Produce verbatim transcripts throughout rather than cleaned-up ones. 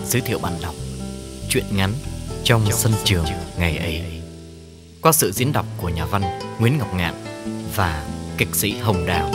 giới thiệu bạn đọc truyện ngắn Trong sân trường ngày ấy, qua sự diễn đọc của nhà văn Nguyễn Ngọc Ngạn và kịch sĩ Hồng Đào.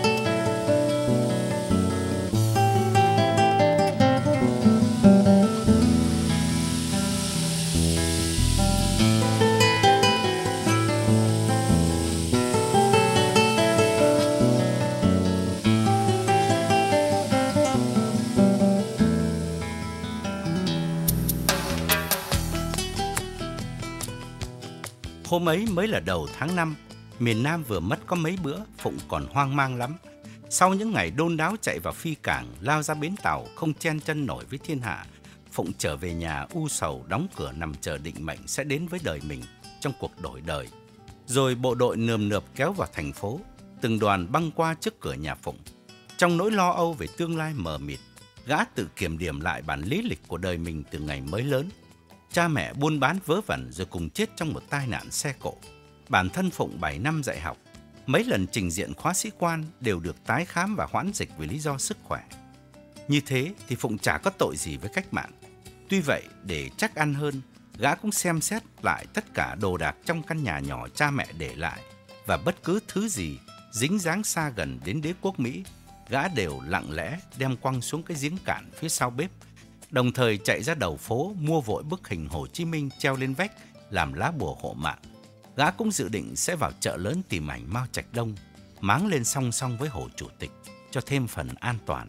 Hôm ấy mới là đầu tháng năm, miền Nam vừa mất có mấy bữa, Phụng còn hoang mang lắm. Sau những ngày đôn đáo chạy vào phi cảng, lao ra bến tàu, không chen chân nổi với thiên hạ, Phụng trở về nhà u sầu đóng cửa nằm chờ định mệnh sẽ đến với đời mình trong cuộc đổi đời. Rồi bộ đội nườm nượp kéo vào thành phố, từng đoàn băng qua trước cửa nhà Phụng. Trong nỗi lo âu về tương lai mờ mịt, gã tự kiểm điểm lại bản lý lịch của đời mình từ ngày mới lớn. Cha mẹ buôn bán vớ vẩn rồi cùng chết trong một tai nạn xe cộ. Bản thân Phụng bảy năm dạy học, mấy lần trình diện khóa sĩ quan đều được tái khám và hoãn dịch vì lý do sức khỏe. Như thế thì Phụng chả có tội gì với cách mạng. Tuy vậy, để chắc ăn hơn, gã cũng xem xét lại tất cả đồ đạc trong căn nhà nhỏ cha mẹ để lại, và bất cứ thứ gì dính dáng xa gần đến đế quốc Mỹ, gã đều lặng lẽ đem quăng xuống cái giếng cạn phía sau bếp. Đồng thời chạy ra đầu phố mua vội bức hình Hồ Chí Minh treo lên vách làm lá bùa hộ mạng. Gã cũng dự định sẽ vào chợ lớn tìm ảnh Mao Trạch Đông, máng lên song song với Hồ Chủ tịch cho thêm phần an toàn.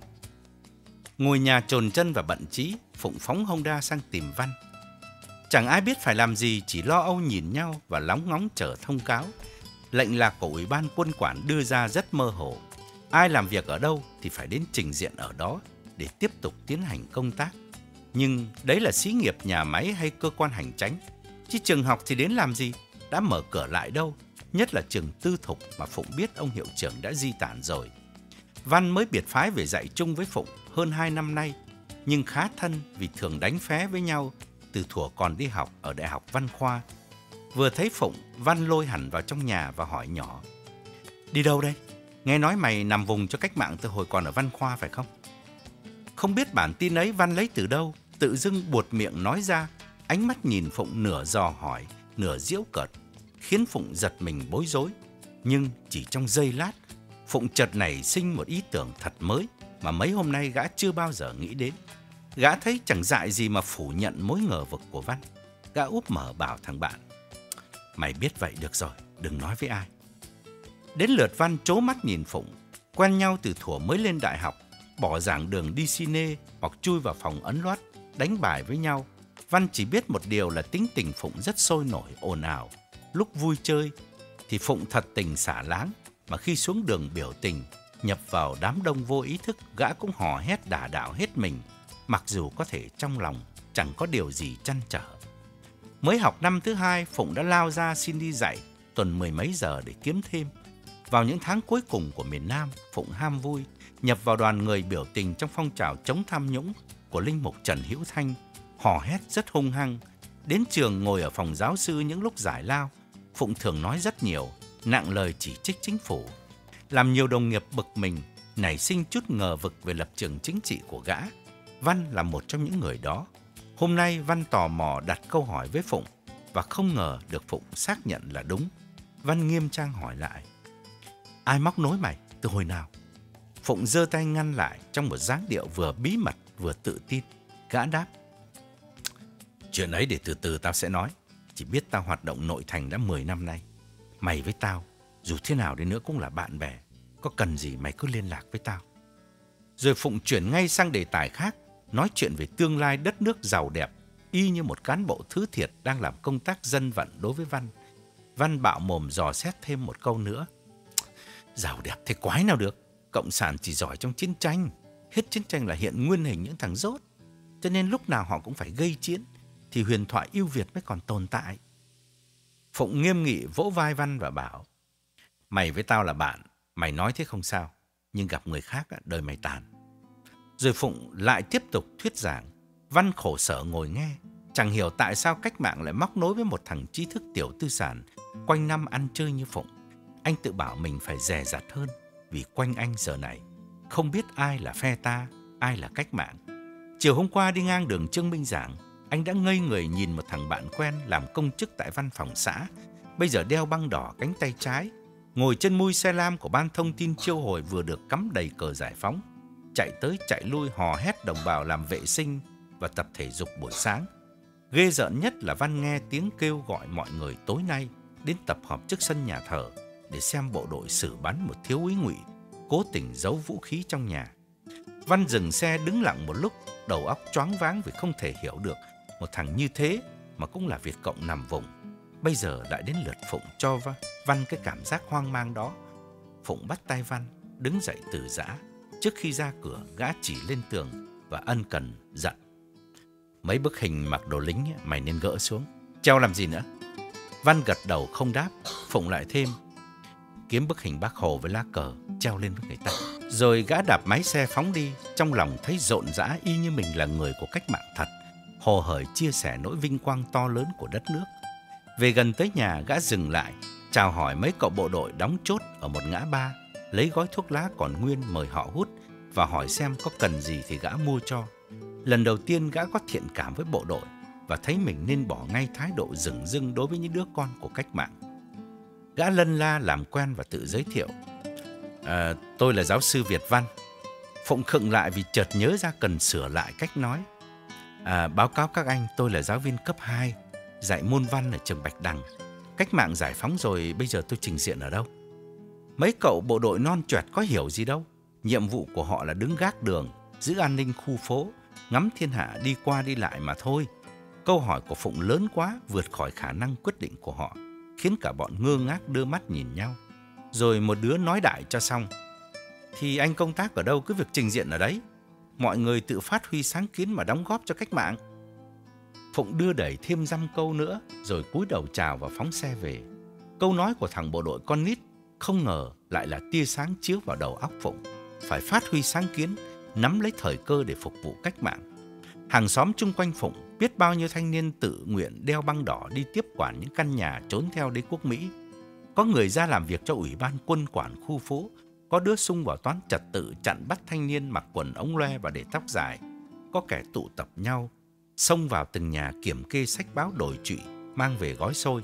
Ngồi nhà chồn chân và bận chí, Phụng phóng Honda sang tìm Văn. Chẳng ai biết phải làm gì, chỉ lo âu nhìn nhau và lóng ngóng chờ thông cáo. Lệnh lạc của Ủy ban Quân quản đưa ra rất mơ hồ. Ai làm việc ở đâu thì phải đến trình diện ở đó để tiếp tục tiến hành công tác. Nhưng đấy là xí nghiệp, nhà máy hay cơ quan hành chánh, chứ trường học thì đến làm gì, đã mở cửa lại đâu, nhất là trường tư thục mà Phụng biết ông hiệu trưởng đã di tản rồi. Văn mới biệt phái về dạy chung với Phụng hơn hai năm nay, nhưng khá thân vì thường đánh phé với nhau từ thuở còn đi học ở Đại học Văn Khoa. Vừa thấy Phụng, Văn lôi hẳn vào trong nhà và hỏi nhỏ: "Đi đâu đây? Nghe nói mày nằm vùng cho cách mạng từ hồi còn ở Văn Khoa phải không?" Không biết bản tin ấy Văn lấy từ đâu, tự dưng buột miệng nói ra, ánh mắt nhìn Phụng nửa dò hỏi, nửa giễu cợt, khiến Phụng giật mình bối rối. Nhưng chỉ trong giây lát, Phụng chợt nảy sinh một ý tưởng thật mới mà mấy hôm nay gã chưa bao giờ nghĩ đến. Gã thấy chẳng dại gì mà phủ nhận mối ngờ vực của Văn. Gã úp mở bảo thằng bạn: "Mày biết vậy được rồi, đừng nói với ai." Đến lượt Văn trố mắt nhìn Phụng. Quen nhau từ thuở mới lên đại học, bỏ giảng đường đi cine hoặc chui vào phòng ấn loát đánh bài với nhau, Văn chỉ biết một điều là tính tình Phụng rất sôi nổi, ồn ào. Lúc vui chơi thì Phụng thật tình xả láng, mà khi xuống đường biểu tình, nhập vào đám đông vô ý thức, gã cũng hò hét đả đạo hết mình, mặc dù có thể trong lòng chẳng có điều gì trăn trở. Mới học năm thứ hai, Phụng đã lao ra xin đi dạy tuần mười mấy giờ để kiếm thêm. Vào những tháng cuối cùng của miền Nam, Phụng ham vui, nhập vào đoàn người biểu tình trong phong trào chống tham nhũng của linh mục Trần Hữu Thanh, hò hét rất hung hăng. Đến trường ngồi ở phòng giáo sư những lúc giải lao, Phụng thường nói rất nhiều, nặng lời chỉ trích chính phủ, làm nhiều đồng nghiệp bực mình, nảy sinh chút ngờ vực về lập trường chính trị của gã. Văn là một trong những người đó. Hôm nay Văn tò mò đặt câu hỏi với Phụng và không ngờ được Phụng xác nhận là đúng. Văn nghiêm trang hỏi lại: "Ai móc nối mày? Từ hồi nào?" Phụng giơ tay ngăn lại trong một dáng điệu vừa bí mật vừa tự tin. Gã đáp: "Chuyện ấy để từ từ tao sẽ nói. Chỉ biết tao hoạt động nội thành đã mười năm nay. Mày với tao, dù thế nào đi nữa cũng là bạn bè. Có cần gì mày cứ liên lạc với tao." Rồi Phụng chuyển ngay sang đề tài khác, nói chuyện về tương lai đất nước giàu đẹp, y như một cán bộ thứ thiệt đang làm công tác dân vận đối với Văn. Văn bạo mồm dò xét thêm một câu nữa: "Giàu đẹp thế quái nào được. Cộng sản chỉ giỏi trong chiến tranh. Hết chiến tranh là hiện nguyên hình những thằng dốt. Cho nên lúc nào họ cũng phải gây chiến, thì huyền thoại yêu Việt mới còn tồn tại." Phụng nghiêm nghị vỗ vai Văn và bảo: "Mày với tao là bạn, mày nói thế không sao. Nhưng gặp người khác, đời mày tàn." Rồi Phụng lại tiếp tục thuyết giảng. Văn khổ sở ngồi nghe, chẳng hiểu tại sao cách mạng lại móc nối với một thằng trí thức tiểu tư sản, quanh năm ăn chơi như Phụng. Anh tự bảo mình phải dè dặt hơn, vì quanh anh giờ này không biết ai là phe ta, ai là cách mạng. Chiều hôm qua đi ngang đường Trương Minh Giảng, anh đã ngây người nhìn một thằng bạn quen làm công chức tại văn phòng xã, bây giờ đeo băng đỏ cánh tay trái, ngồi trên mui xe lam của ban thông tin chiêu hồi vừa được cắm đầy cờ giải phóng, chạy tới chạy lui hò hét đồng bào làm vệ sinh và tập thể dục buổi sáng. Ghê rợn nhất là Văn nghe tiếng kêu gọi mọi người tối nay đến tập họp trước sân nhà thờ để xem bộ đội xử bắn một thiếu úy Ngụy cố tình giấu vũ khí trong nhà. Văn dừng xe đứng lặng một lúc, đầu óc choáng váng vì không thể hiểu được một thằng như thế mà cũng là Việt Cộng nằm vùng. Bây giờ lại đến lượt Phụng cho Văn cái cảm giác hoang mang đó. Phụng bắt tay Văn đứng dậy từ giã. Trước khi ra cửa, gã chỉ lên tường và ân cần dặn: mấy bức hình mặc đồ lính mày nên gỡ xuống, treo làm gì nữa. Văn gật đầu không đáp. Phụng lại thêm: kiếm bức hình Bác Hồ với lá cờ treo lên với người ta. Rồi gã đạp máy xe phóng đi, trong lòng thấy rộn rã y như mình là người của cách mạng thật, hồ hởi chia sẻ nỗi vinh quang to lớn của đất nước. Về gần tới nhà, gã dừng lại, chào hỏi mấy cậu bộ đội đóng chốt ở một ngã ba, lấy gói thuốc lá còn nguyên mời họ hút và hỏi xem có cần gì thì gã mua cho. Lần đầu tiên gã có thiện cảm với bộ đội và thấy mình nên bỏ ngay thái độ dửng dưng đối với những đứa con của cách mạng. Gã lân la làm quen và tự giới thiệu: à, tôi là giáo sư Việt Văn. Phụng khựng lại vì chợt nhớ ra cần sửa lại cách nói. À, báo cáo các anh, tôi là giáo viên cấp hai, dạy môn văn ở trường Bạch Đằng. Cách mạng giải phóng rồi, bây giờ tôi trình diện ở đâu? Mấy cậu bộ đội non choẹt có hiểu gì đâu. Nhiệm vụ của họ là đứng gác đường, giữ an ninh khu phố, ngắm thiên hạ đi qua đi lại mà thôi. Câu hỏi của Phụng lớn quá, vượt khỏi khả năng quyết định của họ, khiến cả bọn ngơ ngác đưa mắt nhìn nhau. Rồi một đứa nói đại cho xong: thì anh công tác ở đâu, cứ việc trình diện ở đấy. Mọi người tự phát huy sáng kiến mà đóng góp cho cách mạng. Phụng đưa đẩy thêm dăm câu nữa, rồi cúi đầu chào và phóng xe về. Câu nói của thằng bộ đội con nít không ngờ lại là tia sáng chiếu vào đầu óc Phụng. Phải phát huy sáng kiến, nắm lấy thời cơ để phục vụ cách mạng. Hàng xóm chung quanh Phụng, biết bao nhiêu thanh niên tự nguyện đeo băng đỏ đi tiếp quản những căn nhà trốn theo đế quốc Mỹ. Có người ra làm việc cho ủy ban quân quản khu phố, có đứa xung vào toán trật tự chặn bắt thanh niên mặc quần ống loe và để tóc dài. Có kẻ tụ tập nhau, xông vào từng nhà kiểm kê sách báo đổi trụy, mang về gói xôi.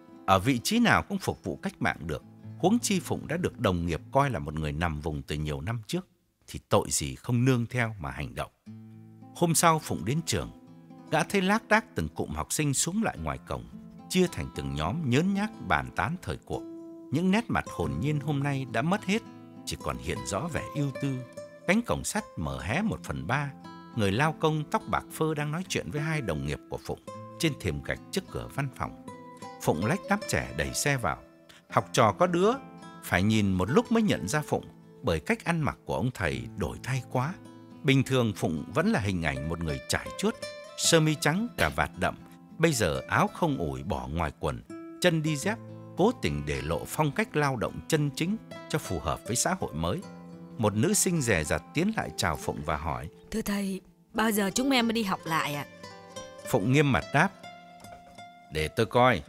Ở vị trí nào cũng phục vụ cách mạng được, huống chi Phụng đã được đồng nghiệp coi là một người nằm vùng từ nhiều năm trước, thì tội gì không nương theo mà hành động. Hôm sau Phụng đến trường, gã thấy lác đác từng cụm học sinh xúm lại ngoài cổng, chia thành từng nhóm nhớn nhác bàn tán thời cuộc. Những nét mặt hồn nhiên hôm nay đã mất hết, chỉ còn hiện rõ vẻ ưu tư. Cánh cổng sắt mở hé một phần ba. Người lao công tóc bạc phơ đang nói chuyện với hai đồng nghiệp của Phụng trên thềm gạch trước cửa văn phòng. Phụng lách đám trẻ đẩy xe vào. Học trò có đứa phải nhìn một lúc mới nhận ra Phụng, bởi cách ăn mặc của ông thầy đổi thay quá. Bình thường Phụng vẫn là hình ảnh một người trải chuốt, sơ mi trắng cà vạt đậm. Bây giờ áo không ủi bỏ ngoài quần, chân đi dép, cố tình để lộ phong cách lao động chân chính cho phù hợp với xã hội mới. Một nữ sinh dè dặt tiến lại chào Phụng và hỏi: thưa thầy, bao giờ chúng em mới đi học lại ạ? À? Phụng nghiêm mặt đáp: để tôi coi.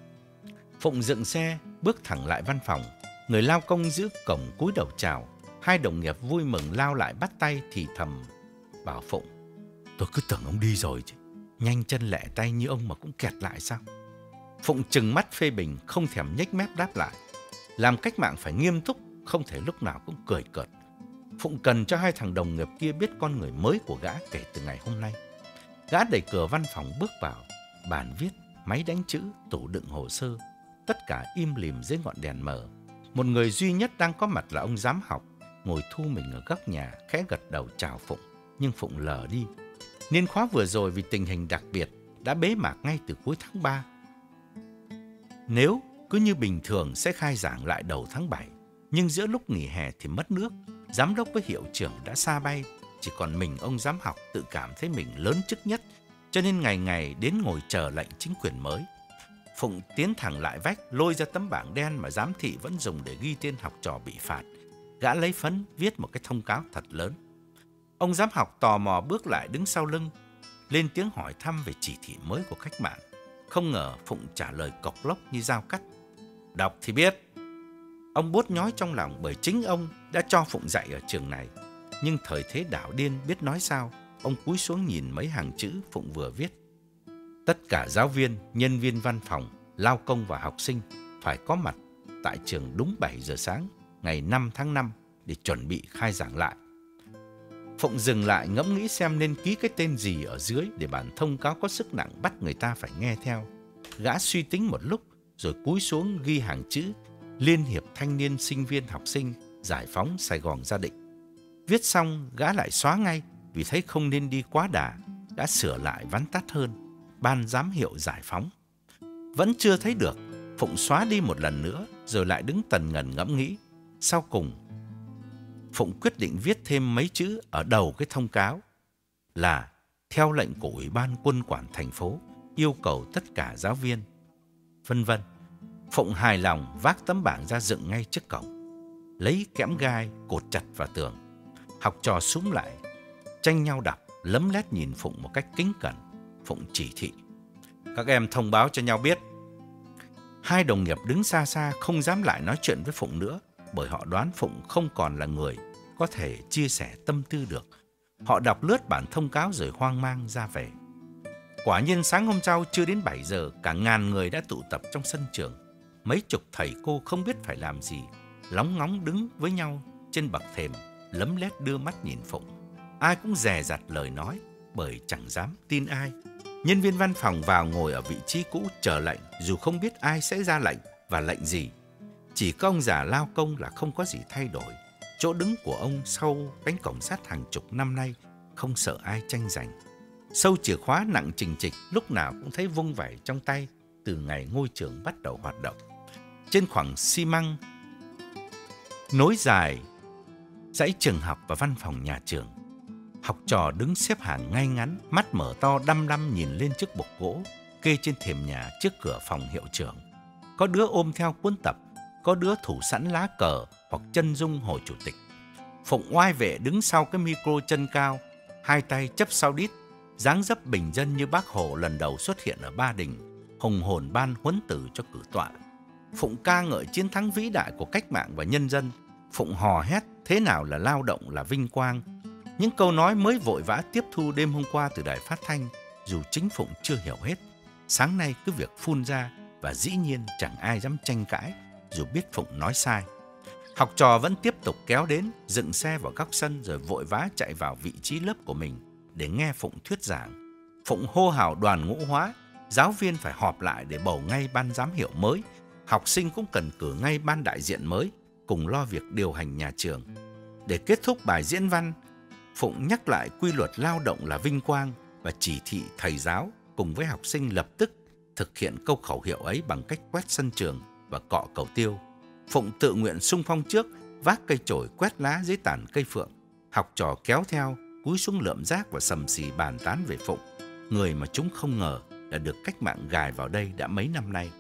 Phụng dựng xe, bước thẳng lại văn phòng. Người lao công giữ cổng cúi đầu chào. Hai đồng nghiệp vui mừng lao lại bắt tay thì thầm bảo Phụng: tôi cứ tưởng ông đi rồi chứ, nhanh chân lẹ tay như ông mà cũng kẹt lại sao? Phụng trừng mắt phê bình, không thèm nhếch mép đáp lại: làm cách mạng phải nghiêm túc, không thể lúc nào cũng cười cợt. Phụng cần cho hai thằng đồng nghiệp kia biết con người mới của gã kể từ ngày hôm nay. Gã đẩy cửa văn phòng bước vào. Bàn viết, máy đánh chữ, tủ đựng hồ sơ, tất cả im lìm dưới ngọn đèn mờ. Một người duy nhất đang có mặt là ông giám học, ngồi thu mình ở góc nhà, khẽ gật đầu chào Phụng, nhưng Phụng lờ đi. Niên khóa vừa rồi vì tình hình đặc biệt đã bế mạc ngay từ cuối tháng ba. Nếu cứ như bình thường sẽ khai giảng lại đầu tháng bảy, nhưng giữa lúc nghỉ hè thì mất nước. Giám đốc với hiệu trưởng đã xa bay, chỉ còn mình ông giám học tự cảm thấy mình lớn chức nhất, cho nên ngày ngày đến ngồi chờ lệnh chính quyền mới. Phụng tiến thẳng lại vách, lôi ra tấm bảng đen mà giám thị vẫn dùng để ghi tên học trò bị phạt. Gã lấy phấn viết một cái thông cáo thật lớn. Ông giám học tò mò bước lại đứng sau lưng, lên tiếng hỏi thăm về chỉ thị mới của cách mạng. Không ngờ Phụng trả lời cộc lốc như dao cắt: đọc thì biết. Ông buốt nhói trong lòng, bởi chính ông đã cho Phụng dạy ở trường này. Nhưng thời thế đảo điên biết nói sao, ông cúi xuống nhìn mấy hàng chữ Phụng vừa viết. Tất cả giáo viên, nhân viên văn phòng, lao công và học sinh phải có mặt tại trường đúng bảy giờ sáng ngày năm tháng năm để chuẩn bị khai giảng lại. Phụng dừng lại ngẫm nghĩ xem nên ký cái tên gì ở dưới để bản thông cáo có sức nặng bắt người ta phải nghe theo. Gã suy tính một lúc rồi cúi xuống ghi hàng chữ Liên hiệp Thanh niên Sinh viên Học sinh Giải phóng Sài Gòn Gia Định. Viết xong gã lại xóa ngay vì thấy không nên đi quá đà. Đã sửa lại vắn tắt hơn Ban giám hiệu Giải phóng. Vẫn chưa thấy được, Phụng xóa đi một lần nữa rồi lại đứng tần ngần ngẫm nghĩ. Sau cùng Phụng quyết định viết thêm mấy chữ ở đầu cái thông cáo là theo lệnh của Ủy ban Quân quản thành phố yêu cầu tất cả giáo viên, vân vân. Phụng hài lòng vác tấm bảng ra dựng ngay trước cổng, lấy kẽm gai cột chặt vào tường. Học trò súm lại, tranh nhau đọc, lấm lét nhìn Phụng một cách kính cẩn. Phụng chỉ thị: các em thông báo cho nhau biết. Hai đồng nghiệp đứng xa xa không dám lại nói chuyện với Phụng nữa, bởi họ đoán Phụng không còn là người có thể chia sẻ tâm tư được. Họ đọc lướt bản thông cáo rồi hoang mang ra về. Quả nhiên sáng hôm sau chưa đến bảy giờ, cả ngàn người đã tụ tập trong sân trường. Mấy chục thầy cô không biết phải làm gì, lóng ngóng đứng với nhau trên bậc thềm, lấm lét đưa mắt nhìn Phụng. Ai cũng dè dặt lời nói, bởi chẳng dám tin ai. Nhân viên văn phòng vào ngồi ở vị trí cũ chờ lệnh, dù không biết ai sẽ ra lệnh và lệnh gì. Chỉ có ông già lao công là không có gì thay đổi. Chỗ đứng của ông sau cánh cổng sắt hàng chục năm nay không sợ ai tranh giành. Sâu chìa khóa nặng trình trịch, lúc nào cũng thấy vung vẩy trong tay từ ngày ngôi trường bắt đầu hoạt động. Trên khoảng xi măng nối dài dãy trường học và văn phòng nhà trường, học trò đứng xếp hàng ngay ngắn, mắt mở to đăm đăm nhìn lên chiếc bục gỗ kê trên thềm nhà trước cửa phòng hiệu trưởng. Có đứa ôm theo cuốn tập, có đứa thủ sẵn lá cờ hoặc chân dung Hồ Chủ tịch. Phụng oai vệ đứng sau cái micro chân cao, hai tay chấp sau đít, dáng dấp bình dân như Bác Hồ lần đầu xuất hiện ở Ba Đình, hùng hồn ban huấn tử cho cử tọa. Phụng ca ngợi chiến thắng vĩ đại của cách mạng và nhân dân. Phụng hò hét thế nào là lao động là vinh quang. Những câu nói mới vội vã tiếp thu đêm hôm qua từ đài phát thanh, dù chính Phụng chưa hiểu hết. Sáng nay cứ việc phun ra và dĩ nhiên chẳng ai dám tranh cãi, dù biết Phụng nói sai. Học trò vẫn tiếp tục kéo đến, dựng xe vào góc sân rồi vội vã chạy vào vị trí lớp của mình để nghe Phụng thuyết giảng. Phụng hô hào đoàn ngũ hóa, giáo viên phải họp lại để bầu ngay ban giám hiệu mới, học sinh cũng cần cử ngay ban đại diện mới, cùng lo việc điều hành nhà trường. Để kết thúc bài diễn văn, Phụng nhắc lại quy luật lao động là vinh quang và chỉ thị thầy giáo cùng với học sinh lập tức thực hiện câu khẩu hiệu ấy bằng cách quét sân trường và cọ cầu tiêu. Phụng tự nguyện xung phong trước, vác cây chổi quét lá dưới tàn cây phượng. Học trò kéo theo, cúi xuống lượm rác và sầm xì bàn tán về Phụng, người mà chúng không ngờ đã được cách mạng gài vào đây đã mấy năm nay.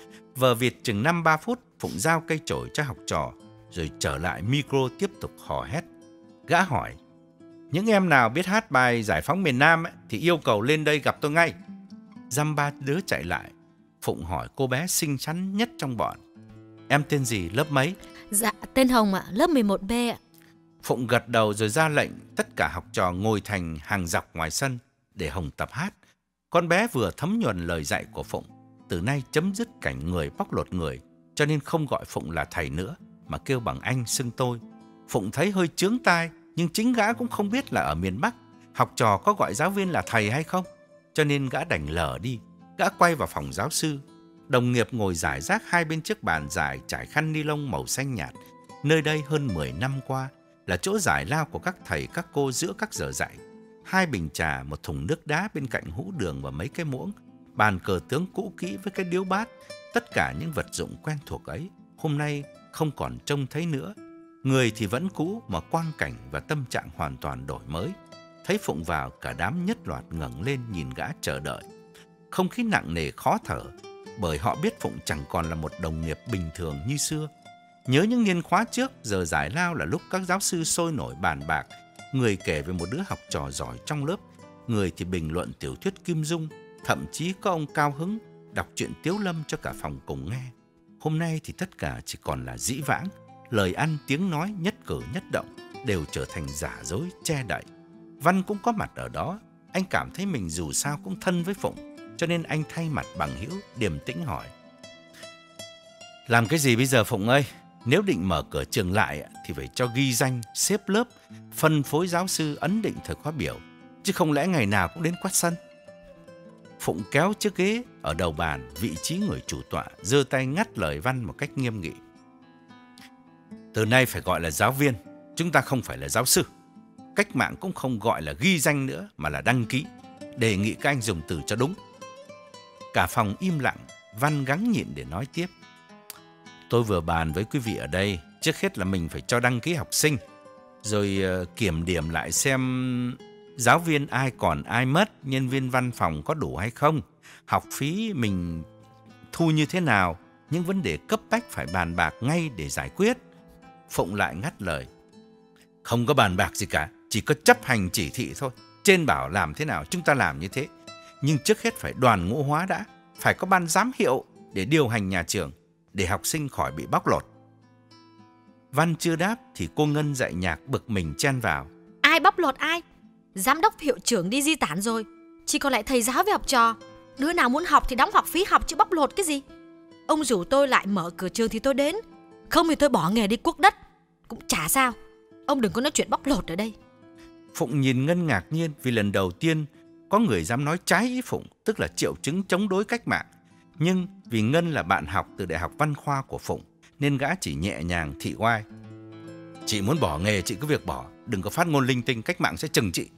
Vờ vịt chừng năm ba phút, Phụng giao cây chổi cho học trò, rồi trở lại micro tiếp tục hò hét. Gã hỏi: những em nào biết hát bài Giải phóng miền Nam ấy, thì yêu cầu lên đây gặp tôi ngay. Dăm ba đứa chạy lại. Phụng hỏi cô bé xinh xắn nhất trong bọn: em tên gì, lớp mấy? Dạ, tên Hồng ạ, lớp mười một B ạ. Phụng gật đầu rồi ra lệnh tất cả học trò ngồi thành hàng dọc ngoài sân để Hồng tập hát. Con bé vừa thấm nhuần lời dạy của Phụng, từ nay chấm dứt cảnh người bóc lột người, cho nên không gọi Phụng là thầy nữa mà kêu bằng anh xưng tôi. Phụng thấy hơi chướng tai, nhưng chính gã cũng không biết là ở miền Bắc học trò có gọi giáo viên là thầy hay không, cho nên gã đành lờ đi. Gã quay vào phòng giáo sư. Đồng nghiệp ngồi rải rác hai bên chiếc bàn dài trải khăn ni lông màu xanh nhạt. Nơi đây hơn mười năm qua là chỗ giải lao của các thầy các cô giữa các giờ dạy. Hai bình trà, một thùng nước đá bên cạnh hũ đường và mấy cái muỗng. Bàn cờ tướng cũ kỹ với cái điếu bát. Tất cả những vật dụng quen thuộc ấy hôm nay không còn trông thấy nữa. Người thì vẫn cũ mà quang cảnh và tâm trạng hoàn toàn đổi mới. Thấy Phụng vào, cả đám nhất loạt ngẩng lên nhìn gã chờ đợi. Không khí nặng nề khó thở, bởi họ biết Phụng chẳng còn là một đồng nghiệp bình thường như xưa. Nhớ những niên khóa trước, giờ giải lao là lúc các giáo sư sôi nổi bàn bạc. Người kể về một đứa học trò giỏi trong lớp, người thì bình luận tiểu thuyết Kim Dung, thậm chí có ông cao hứng đọc truyện Tiếu Lâm cho cả phòng cùng nghe. Hôm nay thì tất cả chỉ còn là dĩ vãng, lời ăn tiếng nói nhất cử nhất động đều trở thành giả dối che đậy. Văn cũng có mặt ở đó. Anh cảm thấy mình dù sao cũng thân với Phụng, cho nên anh thay mặt bằng hữu điềm tĩnh hỏi: làm cái gì bây giờ Phụng ơi? Nếu định mở cửa trường lại thì phải cho ghi danh, xếp lớp, phân phối giáo sư, ấn định thời khóa biểu, chứ không lẽ ngày nào cũng đến quát sân. Phụng kéo chiếc ghế ở đầu bàn, vị trí người chủ tọa, giơ tay ngắt lời Văn một cách nghiêm nghị: từ nay phải gọi là giáo viên, chúng ta không phải là giáo sư. Cách mạng cũng không gọi là ghi danh nữa mà là đăng ký. Đề nghị các anh dùng từ cho đúng. Cả phòng im lặng. Văn gắng nhịn để nói tiếp: tôi vừa bàn với quý vị ở đây, trước hết là mình phải cho đăng ký học sinh, rồi uh, kiểm điểm lại xem giáo viên ai còn ai mất, nhân viên văn phòng có đủ hay không, học phí mình thu như thế nào. Những vấn đề cấp bách phải bàn bạc ngay để giải quyết. Phụng lại ngắt lời: không có bàn bạc gì cả, chỉ có chấp hành chỉ thị thôi. Trên bảo làm thế nào chúng ta làm như thế. Nhưng trước hết phải đoàn ngũ hóa đã, phải có ban giám hiệu để điều hành nhà trường, để học sinh khỏi bị bóc lột. Văn chưa đáp thì cô Ngân dạy nhạc bực mình chen vào: ai bóc lột ai? Giám đốc hiệu trưởng đi di tản rồi, chỉ còn lại thầy giáo với học trò. Đứa nào muốn học thì đóng học phí học, chứ bóc lột cái gì. Ông rủ tôi lại mở cửa trường thì tôi đến, không thì tôi bỏ nghề đi cuốc đất, cũng chả sao. Ông đừng có nói chuyện bóc lột ở đây. Phụng nhìn Ngân ngạc nhiên vì lần đầu tiên có người dám nói trái ý Phụng, tức là triệu chứng chống đối cách mạng. Nhưng vì Ngân là bạn học từ Đại học Văn khoa của Phụng, nên gã chỉ nhẹ nhàng thị oai: chị muốn bỏ nghề chị cứ việc bỏ, đừng có phát ngôn linh tinh, cách mạng sẽ trừng trị.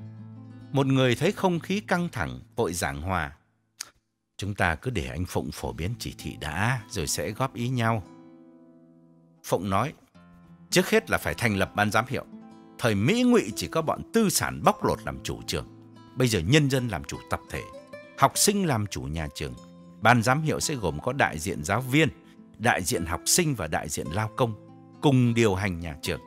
Một người thấy không khí căng thẳng vội giảng hòa: chúng ta cứ để anh Phụng phổ biến chỉ thị đã, rồi sẽ góp ý nhau. Phụng nói: trước hết là phải thành lập ban giám hiệu. Thời Mỹ Ngụy chỉ có bọn tư sản bóc lột làm chủ trường, bây giờ nhân dân làm chủ tập thể, học sinh làm chủ nhà trường. Ban giám hiệu sẽ gồm có đại diện giáo viên, đại diện học sinh và đại diện lao công, cùng điều hành nhà trường.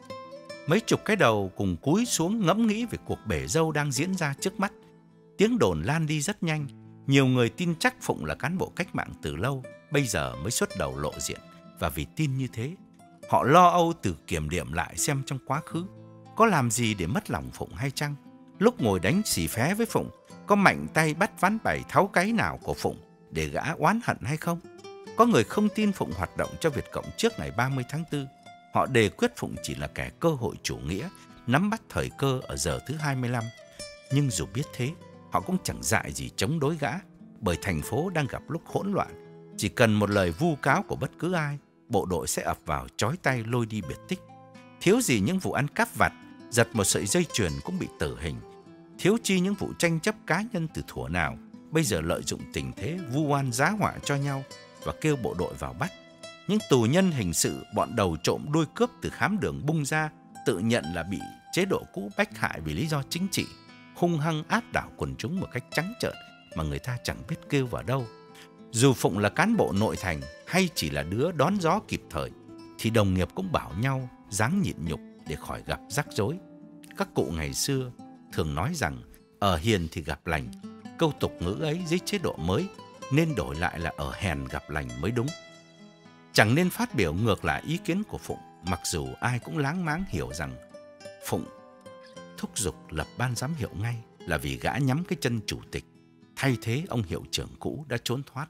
Mấy chục cái đầu cùng cúi xuống ngẫm nghĩ về cuộc bể dâu đang diễn ra trước mắt. Tiếng đồn lan đi rất nhanh. Nhiều người tin chắc Phụng là cán bộ cách mạng từ lâu, bây giờ mới xuất đầu lộ diện. Và vì tin như thế, họ lo âu tự kiểm điểm lại xem trong quá khứ có làm gì để mất lòng Phụng hay chăng. Lúc ngồi đánh xì phé với Phụng, có mạnh tay bắt ván bài tháo cái nào của Phụng để gã oán hận hay không? Có người không tin Phụng hoạt động cho Việt Cộng trước ngày ba mươi tháng tư. Họ đề quyết Phụng chỉ là kẻ cơ hội chủ nghĩa, nắm bắt thời cơ ở giờ thứ hai mươi lăm. Nhưng dù biết thế, họ cũng chẳng dại gì chống đối gã, bởi thành phố đang gặp lúc hỗn loạn. Chỉ cần một lời vu cáo của bất cứ ai, bộ đội sẽ ập vào trói tay lôi đi biệt tích. Thiếu gì những vụ ăn cắp vặt, giật một sợi dây chuyền cũng bị tử hình. Thiếu chi những vụ tranh chấp cá nhân từ thuở nào, bây giờ lợi dụng tình thế vu oan giá họa cho nhau và kêu bộ đội vào bắt. Những tù nhân hình sự, bọn đầu trộm đuôi cướp từ khám đường bung ra, tự nhận là bị chế độ cũ bách hại vì lý do chính trị, hung hăng áp đảo quần chúng một cách trắng trợn mà người ta chẳng biết kêu vào đâu. Dù Phụng là cán bộ nội thành hay chỉ là đứa đón gió kịp thời, thì đồng nghiệp cũng bảo nhau ráng nhịn nhục để khỏi gặp rắc rối. Các cụ ngày xưa thường nói rằng ở hiền thì gặp lành. Câu tục ngữ ấy dưới chế độ mới nên đổi lại là ở hèn gặp lành mới đúng. Chẳng nên phát biểu ngược lại ý kiến của Phụng, mặc dù ai cũng láng máng hiểu rằng Phụng thúc giục lập ban giám hiệu ngay là vì gã nhắm cái chân chủ tịch, thay thế ông hiệu trưởng cũ đã trốn thoát.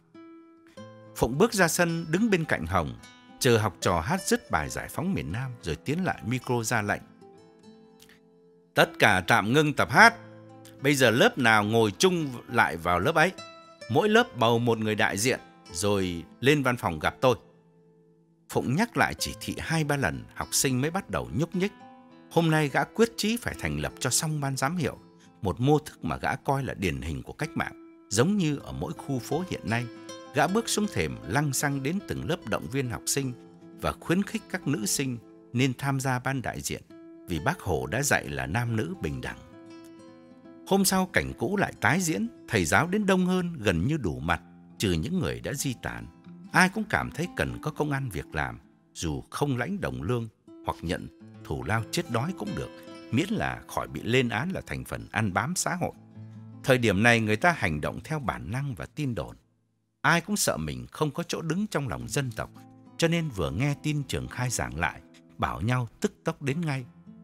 Phụng bước ra sân đứng bên cạnh Hồng, chờ học trò hát dứt bài giải phóng miền Nam rồi tiến lại micro ra lệnh: tất cả tạm ngưng tập hát. Bây giờ lớp nào ngồi chung lại vào lớp ấy. Mỗi lớp bầu một người đại diện, rồi lên văn phòng gặp tôi. Phụng nhắc lại chỉ thị hai ba lần, học sinh mới bắt đầu nhúc nhích. Hôm nay gã quyết chí phải thành lập cho xong ban giám hiệu, một mô thức mà gã coi là điển hình của cách mạng. Giống như ở mỗi khu phố hiện nay, gã bước xuống thềm lăng xăng đến từng lớp động viên học sinh và khuyến khích các nữ sinh nên tham gia ban đại diện, vì Bác Hồ đã dạy là nam nữ bình đẳng. Hôm sau cảnh cũ lại tái diễn, thầy giáo đến đông hơn gần như đủ mặt, trừ những người đã di tản. Ai cũng cảm thấy cần có công ăn việc làm, dù không lãnh đồng lương hoặc nhận thù lao chết đói cũng được, miễn là khỏi bị lên án là thành phần ăn bám xã hội. Thời điểm này người ta hành động theo bản năng và tin đồn. Ai cũng sợ mình không có chỗ đứng trong lòng dân tộc, cho nên vừa nghe tin trường khai giảng lại, bảo nhau tức tốc đến ngay.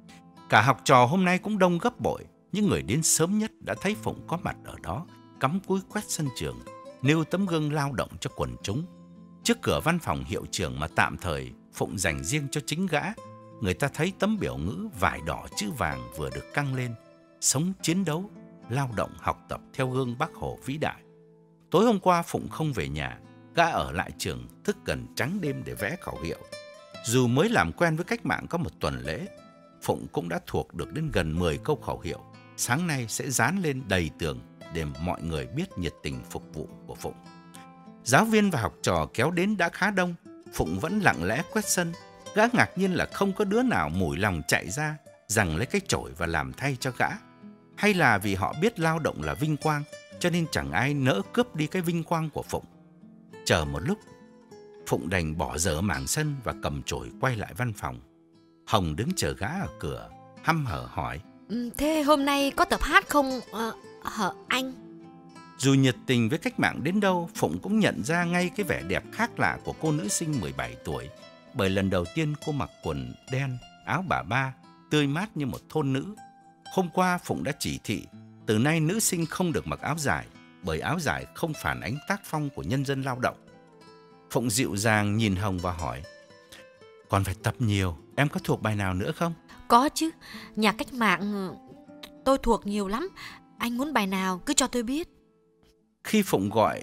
Cả học trò hôm nay cũng đông gấp bội. Những người đến sớm nhất đã thấy Phụng có mặt ở đó, cắm cúi quét sân trường, nêu tấm gương lao động cho quần chúng. Trước cửa văn phòng hiệu trưởng mà tạm thời Phụng dành riêng cho chính gã, người ta thấy tấm biểu ngữ vải đỏ chữ vàng vừa được căng lên: sống chiến đấu, lao động học tập theo gương Bác Hồ vĩ đại. Tối hôm qua Phụng không về nhà, gã ở lại trường thức gần trắng đêm để vẽ khẩu hiệu. Dù mới làm quen với cách mạng có một tuần lễ, Phụng cũng đã thuộc được đến gần mười câu khẩu hiệu. Sáng nay sẽ dán lên đầy tường để mọi người biết nhiệt tình phục vụ của Phụng. Giáo viên và học trò kéo đến đã khá đông. Phụng vẫn lặng lẽ quét sân. Gã ngạc nhiên là không có đứa nào mủi lòng chạy ra giằng lấy cái chổi và làm thay cho gã. Hay là vì họ biết lao động là vinh quang, cho nên chẳng ai nỡ cướp đi cái vinh quang của Phụng. Chờ một lúc, Phụng đành bỏ dở mảng sân và cầm chổi quay lại văn phòng. Hồng đứng chờ gã ở cửa, hăm hở hỏi: Ừ, thế hôm nay có tập hát không ờ, hả anh? Dù nhiệt tình với cách mạng đến đâu, Phụng cũng nhận ra ngay cái vẻ đẹp khác lạ của cô nữ sinh mười bảy tuổi. Bởi lần đầu tiên cô mặc quần đen, áo bà ba, tươi mát như một thôn nữ. Hôm qua Phụng đã chỉ thị, từ nay nữ sinh không được mặc áo dài, bởi áo dài không phản ánh tác phong của nhân dân lao động. Phụng dịu dàng nhìn Hồng và hỏi: còn phải tập nhiều, em có thuộc bài nào nữa không? Có chứ, nhạc cách mạng tôi thuộc nhiều lắm. Anh muốn bài nào cứ cho tôi biết. Khi Phụng gọi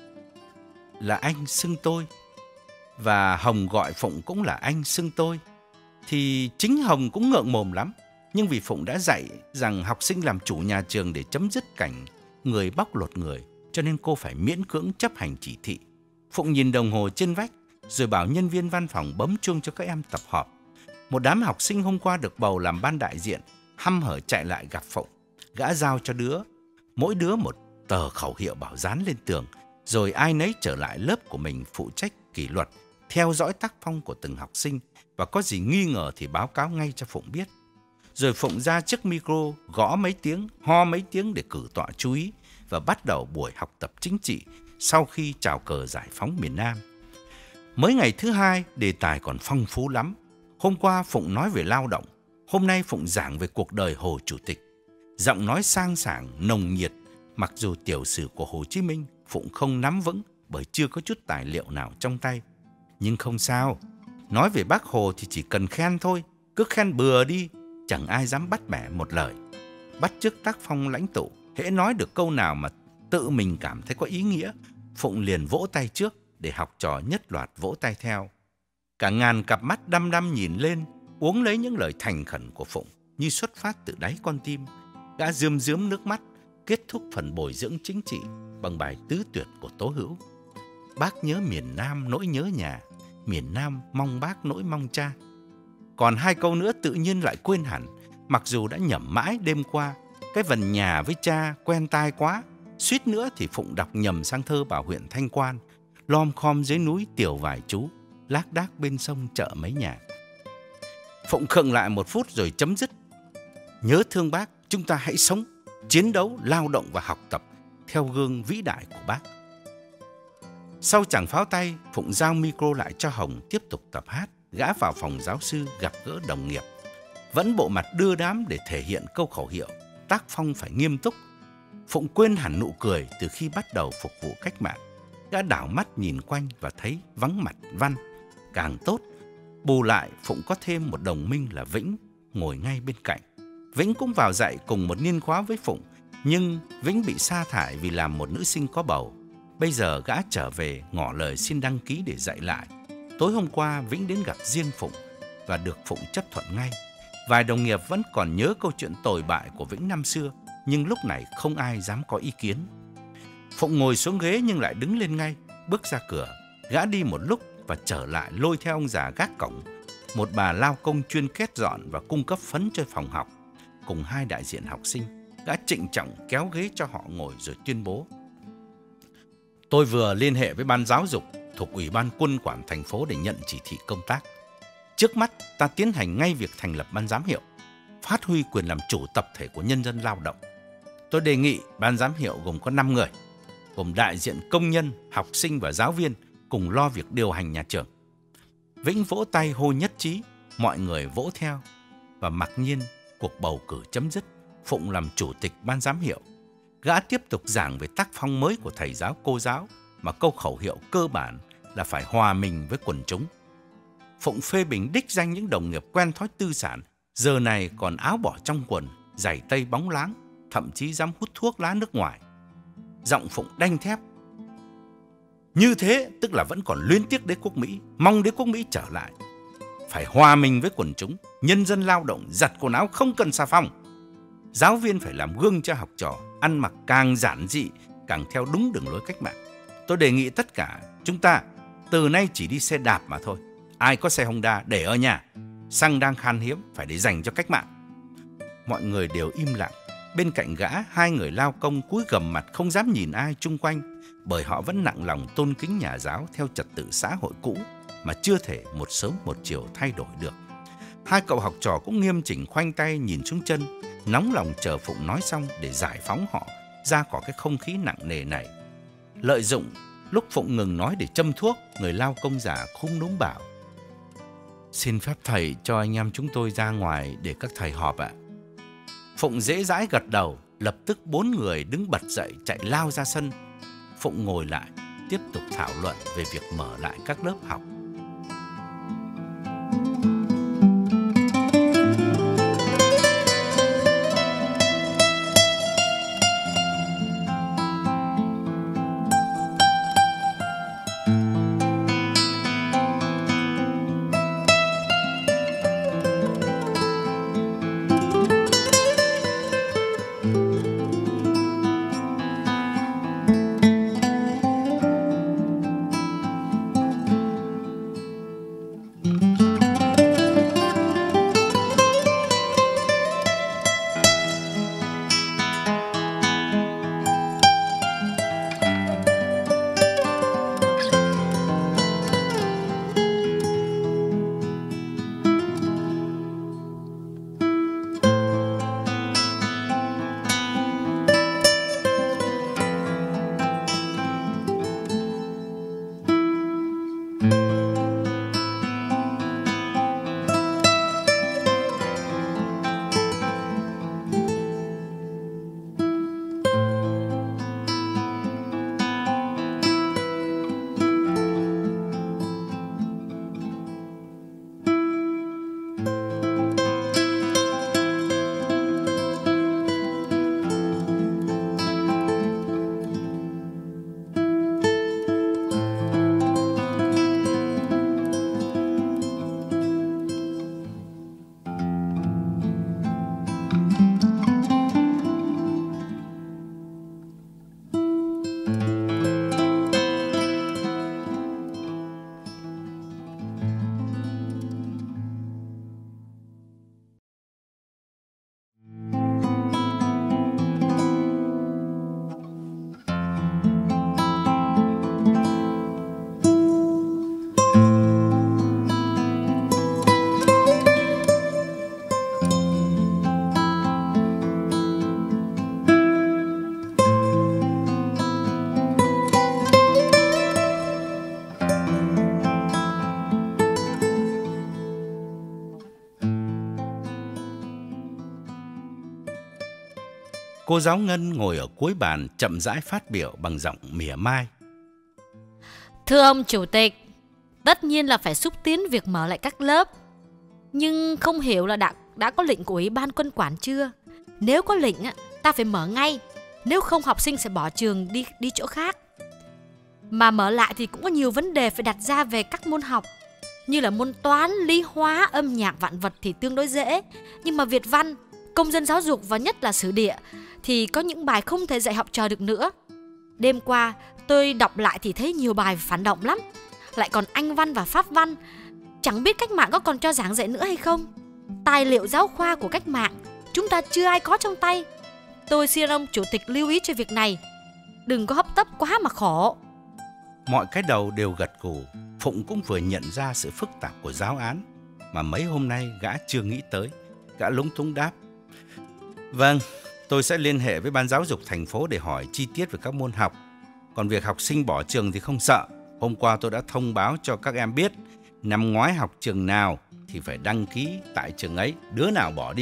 là anh xưng tôi, và Hồng gọi Phụng cũng là anh xưng tôi, thì chính Hồng cũng ngượng mồm lắm. Nhưng vì Phụng đã dạy rằng học sinh làm chủ nhà trường để chấm dứt cảnh người bóc lột người, cho nên cô phải miễn cưỡng chấp hành chỉ thị. Phụng nhìn đồng hồ trên vách, rồi bảo nhân viên văn phòng bấm chuông cho các em tập họp. Một đám học sinh hôm qua được bầu làm ban đại diện hăm hở chạy lại gặp Phụng. Gã giao cho đứa, mỗi đứa một tờ khẩu hiệu bảo dán lên tường, rồi ai nấy trở lại lớp của mình phụ trách kỷ luật, theo dõi tác phong của từng học sinh, và có gì nghi ngờ thì báo cáo ngay cho Phụng biết. Rồi Phụng ra trước micro, gõ mấy tiếng, ho mấy tiếng để cử tọa chú ý, và bắt đầu buổi học tập chính trị sau khi chào cờ giải phóng miền Nam. Mới ngày thứ hai, đề tài còn phong phú lắm. Hôm qua Phụng nói về lao động, hôm nay Phụng giảng về cuộc đời Hồ Chủ tịch. Giọng nói sang sảng, nồng nhiệt, mặc dù tiểu sử của Hồ Chí Minh Phụng không nắm vững bởi chưa có chút tài liệu nào trong tay. Nhưng không sao, nói về Bác Hồ thì chỉ cần khen thôi, cứ khen bừa đi, chẳng ai dám bắt bẻ một lời. Bắt chước tác phong lãnh tụ, hễ nói được câu nào mà tự mình cảm thấy có ý nghĩa, Phụng liền vỗ tay trước để học trò nhất loạt vỗ tay theo. Cả ngàn cặp mắt đăm đăm nhìn lên, uống lấy những lời thành khẩn của Phụng như xuất phát từ đáy con tim. Gã rơm rớm nước mắt, kết thúc phần bồi dưỡng chính trị bằng bài tứ tuyệt của Tố Hữu: bác nhớ miền Nam nỗi nhớ nhà, miền Nam mong bác nỗi mong cha. Còn hai câu nữa tự nhiên lại quên hẳn, mặc dù đã nhẩm mãi đêm qua. Cái vần nhà với cha quen tai quá, suýt nữa thì Phụng đọc nhầm sang thơ Bảo huyện Thanh Quan: lom khom dưới núi tiểu vài chú, lác đác bên sông chợ mấy nhà. Phụng khựng lại một phút rồi chấm dứt: nhớ thương bác, chúng ta hãy sống, chiến đấu, lao động và học tập theo gương vĩ đại của bác. Sau chàng pháo tay, Phụng giao micro lại cho Hồng tiếp tục tập hát. Gã vào phòng giáo sư gặp gỡ đồng nghiệp, vẫn bộ mặt đưa đám để thể hiện câu khẩu hiệu: tác phong phải nghiêm túc. Phụng quên hẳn nụ cười từ khi bắt đầu phục vụ cách mạng. Gã đảo mắt nhìn quanh và thấy vắng mặt Văn. Càng tốt, bù lại Phụng có thêm một đồng minh là Vĩnh ngồi ngay bên cạnh. Vĩnh cũng vào dạy cùng một niên khóa với Phụng, nhưng Vĩnh bị sa thải vì làm một nữ sinh có bầu. Bây giờ gã trở về ngỏ lời xin đăng ký để dạy lại. Tối hôm qua Vĩnh đến gặp riêng Phụng và được Phụng chấp thuận ngay. Vài đồng nghiệp vẫn còn nhớ câu chuyện tồi bại của Vĩnh năm xưa, nhưng lúc này không ai dám có ý kiến. Phụng ngồi xuống ghế nhưng lại đứng lên ngay, bước ra cửa. Gã đi một lúc và trở lại lôi theo ông già gác cổng, một bà lao công chuyên quét dọn và cung cấp phấn cho phòng học, cùng hai đại diện học sinh. Gã trịnh trọng kéo ghế cho họ ngồi rồi tuyên bố: tôi vừa liên hệ với ban giáo dục thuộc Ủy ban Quân quản thành phố để nhận chỉ thị công tác. Trước mắt ta tiến hành ngay việc thành lập ban giám hiệu, phát huy quyền làm chủ tập thể của nhân dân lao động. Tôi đề nghị ban giám hiệu gồm có năm người, gồm đại diện công nhân, học sinh và giáo viên, cùng lo việc điều hành nhà trường. Vĩnh vỗ tay hô nhất trí, mọi người vỗ theo, và mặc nhiên cuộc bầu cử chấm dứt, Phụng làm chủ tịch ban giám hiệu. Gã tiếp tục giảng về tác phong mới của thầy giáo cô giáo, mà câu khẩu hiệu cơ bản là phải hòa mình với quần chúng. Phụng phê bình đích danh những đồng nghiệp quen thói tư sản, giờ này còn áo bỏ trong quần, giày tây bóng láng, thậm chí dám hút thuốc lá nước ngoài. Giọng Phụng đanh thép. Như thế tức là vẫn còn luyến tiếc đế quốc Mỹ, mong đế quốc Mỹ trở lại. Phải hòa mình với quần chúng, nhân dân lao động giặt quần áo không cần xà phòng. Giáo viên phải làm gương cho học trò, ăn mặc càng giản dị, càng theo đúng đường lối cách mạng. Tôi đề nghị tất cả chúng ta từ nay chỉ đi xe đạp mà thôi. Ai có xe Honda để ở nhà, xăng đang khan hiếm phải để dành cho cách mạng. Mọi người đều im lặng. Bên cạnh gã, hai người lao công cúi gằm mặt không dám nhìn ai chung quanh, bởi họ vẫn nặng lòng tôn kính nhà giáo theo trật tự xã hội cũ mà chưa thể một sớm một chiều thay đổi được. Hai cậu học trò cũng nghiêm chỉnh khoanh tay nhìn xuống chân, nóng lòng chờ Phụng nói xong để giải phóng họ ra khỏi cái không khí nặng nề này. Lợi dụng lúc Phụng ngừng nói để châm thuốc, người lao công già khum núm bảo: "Xin phép thầy cho anh em chúng tôi ra ngoài để các thầy họp ạ." Phụng dễ dãi gật đầu. Lập tức bốn người đứng bật dậy chạy lao ra sân. Phụng ngồi lại tiếp tục thảo luận về việc mở lại các lớp học. Cô giáo Ngân ngồi ở cuối bàn chậm rãi phát biểu bằng giọng mỉa mai. Thưa ông chủ tịch, tất nhiên là phải xúc tiến việc mở lại các lớp. Nhưng không hiểu là đã, đã có lệnh của Ủy ban Quân quản chưa? Nếu có lệnh, ta phải mở ngay. Nếu không học sinh sẽ bỏ trường đi, đi chỗ khác. Mà mở lại thì cũng có nhiều vấn đề phải đặt ra về các môn học. Như là môn toán, lý hóa, âm nhạc, vạn vật thì tương đối dễ. Nhưng mà Việt văn, công dân giáo dục và nhất là sử địa thì có những bài không thể dạy học trò được nữa. Đêm qua tôi đọc lại thì thấy nhiều bài phản động lắm. Lại còn Anh văn và Pháp văn. Chẳng biết cách mạng có còn cho giảng dạy nữa hay không. Tài liệu giáo khoa của cách mạng chúng ta chưa ai có trong tay. Tôi xin ông chủ tịch lưu ý cho việc này, đừng có hấp tấp quá mà khổ. Mọi cái đầu đều gật gù. Phụng cũng vừa nhận ra sự phức tạp của giáo án mà mấy hôm nay gã chưa nghĩ tới. Gã lúng túng đáp: "Vâng, tôi sẽ liên hệ với ban giáo dục thành phố để hỏi chi tiết về các môn học. Còn việc học sinh bỏ trường thì không sợ. Hôm qua tôi đã thông báo cho các em biết, năm ngoái học trường nào thì phải đăng ký tại trường ấy, đứa nào bỏ đi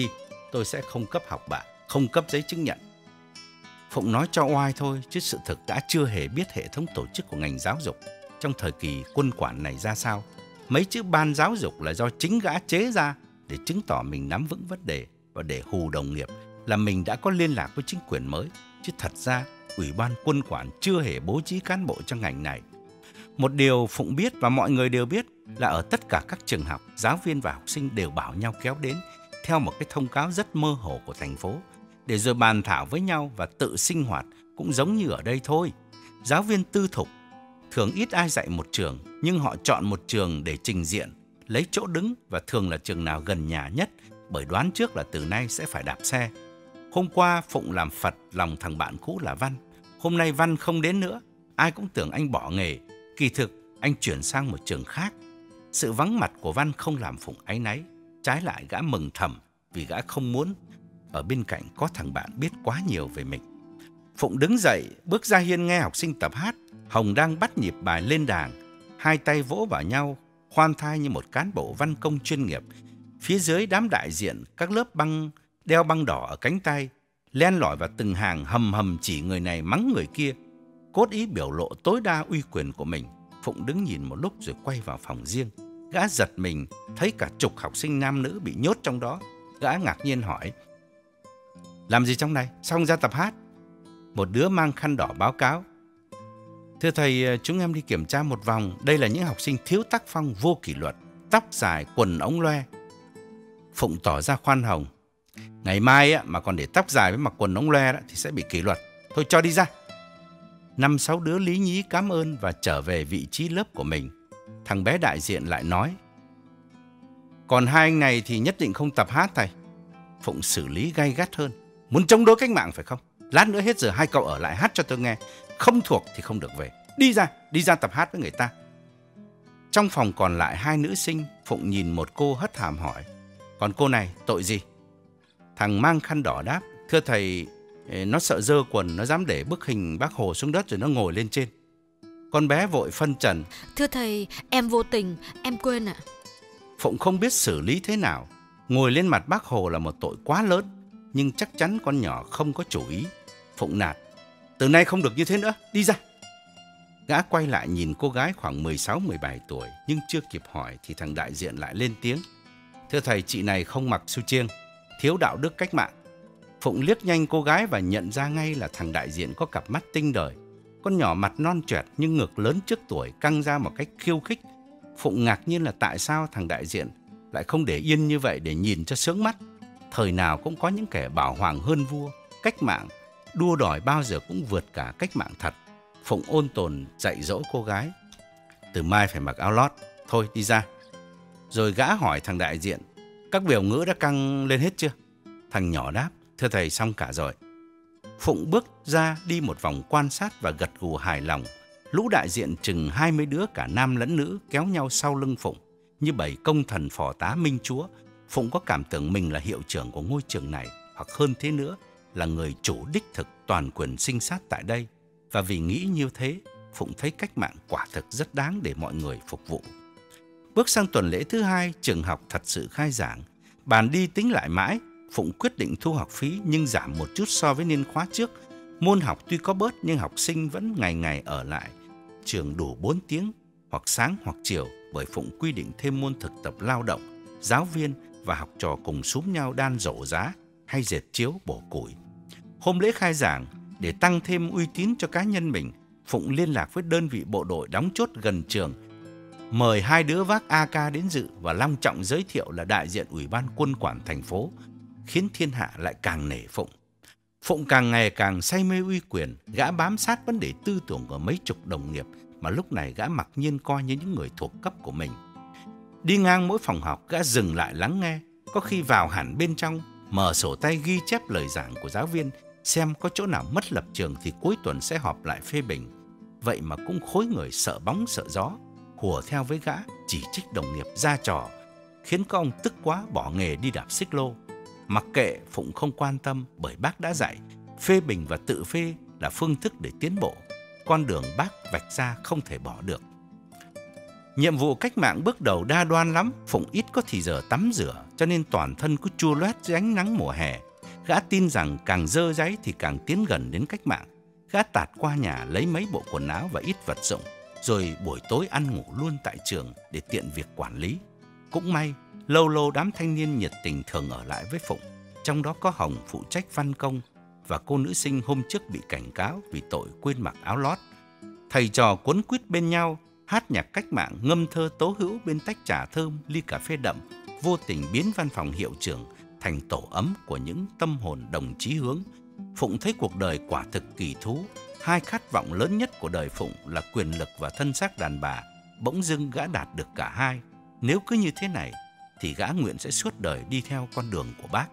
tôi sẽ không cấp học bạ, không cấp giấy chứng nhận. Phụng nói cho oai thôi, chứ sự thực đã chưa hề biết hệ thống tổ chức của ngành giáo dục trong thời kỳ quân quản này ra sao. Mấy chữ ban giáo dục là do chính gã chế ra để chứng tỏ mình nắm vững vấn đề và để hù đồng nghiệp là mình đã có liên lạc với chính quyền mới. Chứ thật ra, Ủy ban quân quản chưa hề bố trí cán bộ trong ngành này. Một điều Phụng biết và mọi người đều biết là ở tất cả các trường học, giáo viên và học sinh đều bảo nhau kéo đến theo một cái thông cáo rất mơ hồ của thành phố, để rồi bàn thảo với nhau và tự sinh hoạt cũng giống như ở đây thôi. Giáo viên tư thục thường ít ai dạy một trường, nhưng họ chọn một trường để trình diện, lấy chỗ đứng và thường là trường nào gần nhà nhất, bởi đoán trước là từ nay sẽ phải đạp xe. Hôm qua Phụng làm phật lòng thằng bạn cũ là Văn. Hôm nay Văn không đến nữa, ai cũng tưởng anh bỏ nghề. Kỳ thực anh chuyển sang một trường khác. Sự vắng mặt của Văn không làm Phụng áy náy, trái lại gã mừng thầm vì gã không muốn ở bên cạnh có thằng bạn biết quá nhiều về mình. Phụng đứng dậy, bước ra hiên nghe học sinh tập hát. Hồng đang bắt nhịp bài lên đàn, hai tay vỗ vào nhau, khoan thai như một cán bộ văn công chuyên nghiệp. Phía dưới đám đại diện, các lớp băng đeo băng đỏ ở cánh tay, len lỏi vào từng hàng hầm hầm chỉ người này mắng người kia, cốt ý biểu lộ tối đa uy quyền của mình. Phụng đứng nhìn một lúc rồi quay vào phòng riêng. Gã giật mình, thấy cả chục học sinh nam nữ bị nhốt trong đó. Gã ngạc nhiên hỏi: làm gì trong này? Sao không ra tập hát? Một đứa mang khăn đỏ báo cáo: thưa thầy, chúng em đi kiểm tra một vòng. Đây là những học sinh thiếu tác phong, vô kỷ luật, tóc dài, quần ống loe. Phụng tỏ ra khoan hồng: ngày mai á, mà còn để tóc dài với mặc quần ống loe đó, thì sẽ bị kỷ luật. Thôi cho đi ra. Năm sáu đứa lý nhí cảm ơn và trở về vị trí lớp của mình. Thằng bé đại diện lại nói: còn hai anh này thì nhất định không tập hát thầy. Phụng xử lý gay gắt hơn: muốn chống đối cách mạng phải không? Lát nữa hết giờ hai cậu ở lại hát cho tôi nghe. Không thuộc thì không được về. Đi ra, đi ra tập hát với người ta. Trong phòng còn lại hai nữ sinh. Phụng nhìn một cô hất hàm hỏi: còn cô này tội gì? Thằng mang khăn đỏ đáp: thưa thầy, nó sợ dơ quần, nó dám để bức hình Bác Hồ xuống đất rồi nó ngồi lên trên. Con bé vội phân trần: thưa thầy, em vô tình, em quên ạ. Phụng không biết xử lý thế nào. Ngồi lên mặt Bác Hồ là một tội quá lớn, nhưng chắc chắn con nhỏ không có chủ ý. Phụng nạt: từ nay không được như thế nữa, đi ra. Gã quay lại nhìn cô gái khoảng mười sáu mười bảy tuổi, nhưng chưa kịp hỏi thì thằng đại diện lại lên tiếng: thưa thầy, chị này không mặc su chiêng, thiếu đạo đức cách mạng. Phụng liếc nhanh cô gái và nhận ra ngay là thằng đại diện có cặp mắt tinh đời. Con nhỏ mặt non choẹt nhưng ngực lớn trước tuổi, căng ra một cách khiêu khích. Phụng ngạc nhiên là tại sao thằng đại diện lại không để yên như vậy để nhìn cho sướng mắt. Thời nào cũng có những kẻ bảo hoàng hơn vua. Cách mạng, đua đòi bao giờ cũng vượt cả cách mạng thật. Phụng ôn tồn dạy dỗ cô gái: từ mai phải mặc áo lót, thôi đi ra. Rồi gã hỏi thằng đại diện: các biểu ngữ đã căng lên hết chưa? Thằng nhỏ đáp: thưa thầy, xong cả rồi. Phụng bước ra đi một vòng quan sát và gật gù hài lòng. Lũ đại diện chừng hai mươi đứa cả nam lẫn nữ kéo nhau sau lưng Phụng như bầy công thần phò tá minh chúa. Phụng có cảm tưởng mình là hiệu trưởng của ngôi trường này, hoặc hơn thế nữa là người chủ đích thực toàn quyền sinh sát tại đây. Và vì nghĩ như thế, Phụng thấy cách mạng quả thực rất đáng để mọi người phục vụ. Bước sang tuần lễ thứ hai, trường học thật sự khai giảng. Bàn đi tính lại mãi, Phụng quyết định thu học phí nhưng giảm một chút so với niên khóa trước. Môn học tuy có bớt nhưng học sinh vẫn ngày ngày ở lại trường đủ bốn tiếng, hoặc sáng hoặc chiều, bởi Phụng quy định thêm môn thực tập lao động. Giáo viên và học trò cùng xúm nhau đan rổ giá hay dệt chiếu bổ củi. Hôm lễ khai giảng, để tăng thêm uy tín cho cá nhân mình, Phụng liên lạc với đơn vị bộ đội đóng chốt gần trường, mời hai đứa vác a ca đến dự và long trọng giới thiệu là đại diện Ủy ban quân quản thành phố, khiến thiên hạ lại càng nể Phụng. Phụng càng ngày càng say mê uy quyền, gã bám sát vấn đề tư tưởng của mấy chục đồng nghiệp mà lúc này gã mặc nhiên coi như những người thuộc cấp của mình. Đi ngang mỗi phòng học, gã dừng lại lắng nghe, có khi vào hẳn bên trong, mở sổ tay ghi chép lời giảng của giáo viên, xem có chỗ nào mất lập trường thì cuối tuần sẽ họp lại phê bình. Vậy mà cũng khối người sợ bóng sợ gió, hùa theo với gã, chỉ trích đồng nghiệp ra trò, khiến các ông tức quá bỏ nghề đi đạp xích lô. Mặc kệ, Phụng không quan tâm, bởi bác đã dạy, phê bình và tự phê là phương thức để tiến bộ. Con đường bác vạch ra không thể bỏ được. Nhiệm vụ cách mạng bước đầu đa đoan lắm, Phụng ít có thì giờ tắm rửa, cho nên toàn thân cứ chua loét dưới ánh nắng mùa hè. Gã tin rằng càng dơ dáy thì càng tiến gần đến cách mạng. Gã tạt qua nhà lấy mấy bộ quần áo và ít vật dụng, rồi buổi tối ăn ngủ luôn tại trường để tiện việc quản lý. Cũng may, lâu lâu đám thanh niên nhiệt tình thường ở lại với Phụng, trong đó có Hồng phụ trách văn công và cô nữ sinh hôm trước bị cảnh cáo vì tội quên mặc áo lót. Thầy trò quấn quýt bên nhau, hát nhạc cách mạng, ngâm thơ tố hữu bên tách trà thơm, ly cà phê đậm, vô tình biến văn phòng hiệu trưởng thành tổ ấm của những tâm hồn đồng chí hướng. Phụng thấy cuộc đời quả thực kỳ thú. Hai khát vọng lớn nhất của đời Phụng là quyền lực và thân xác đàn bà. Bỗng dưng gã đạt được cả hai. Nếu cứ như thế này thì gã nguyện sẽ suốt đời đi theo con đường của bác.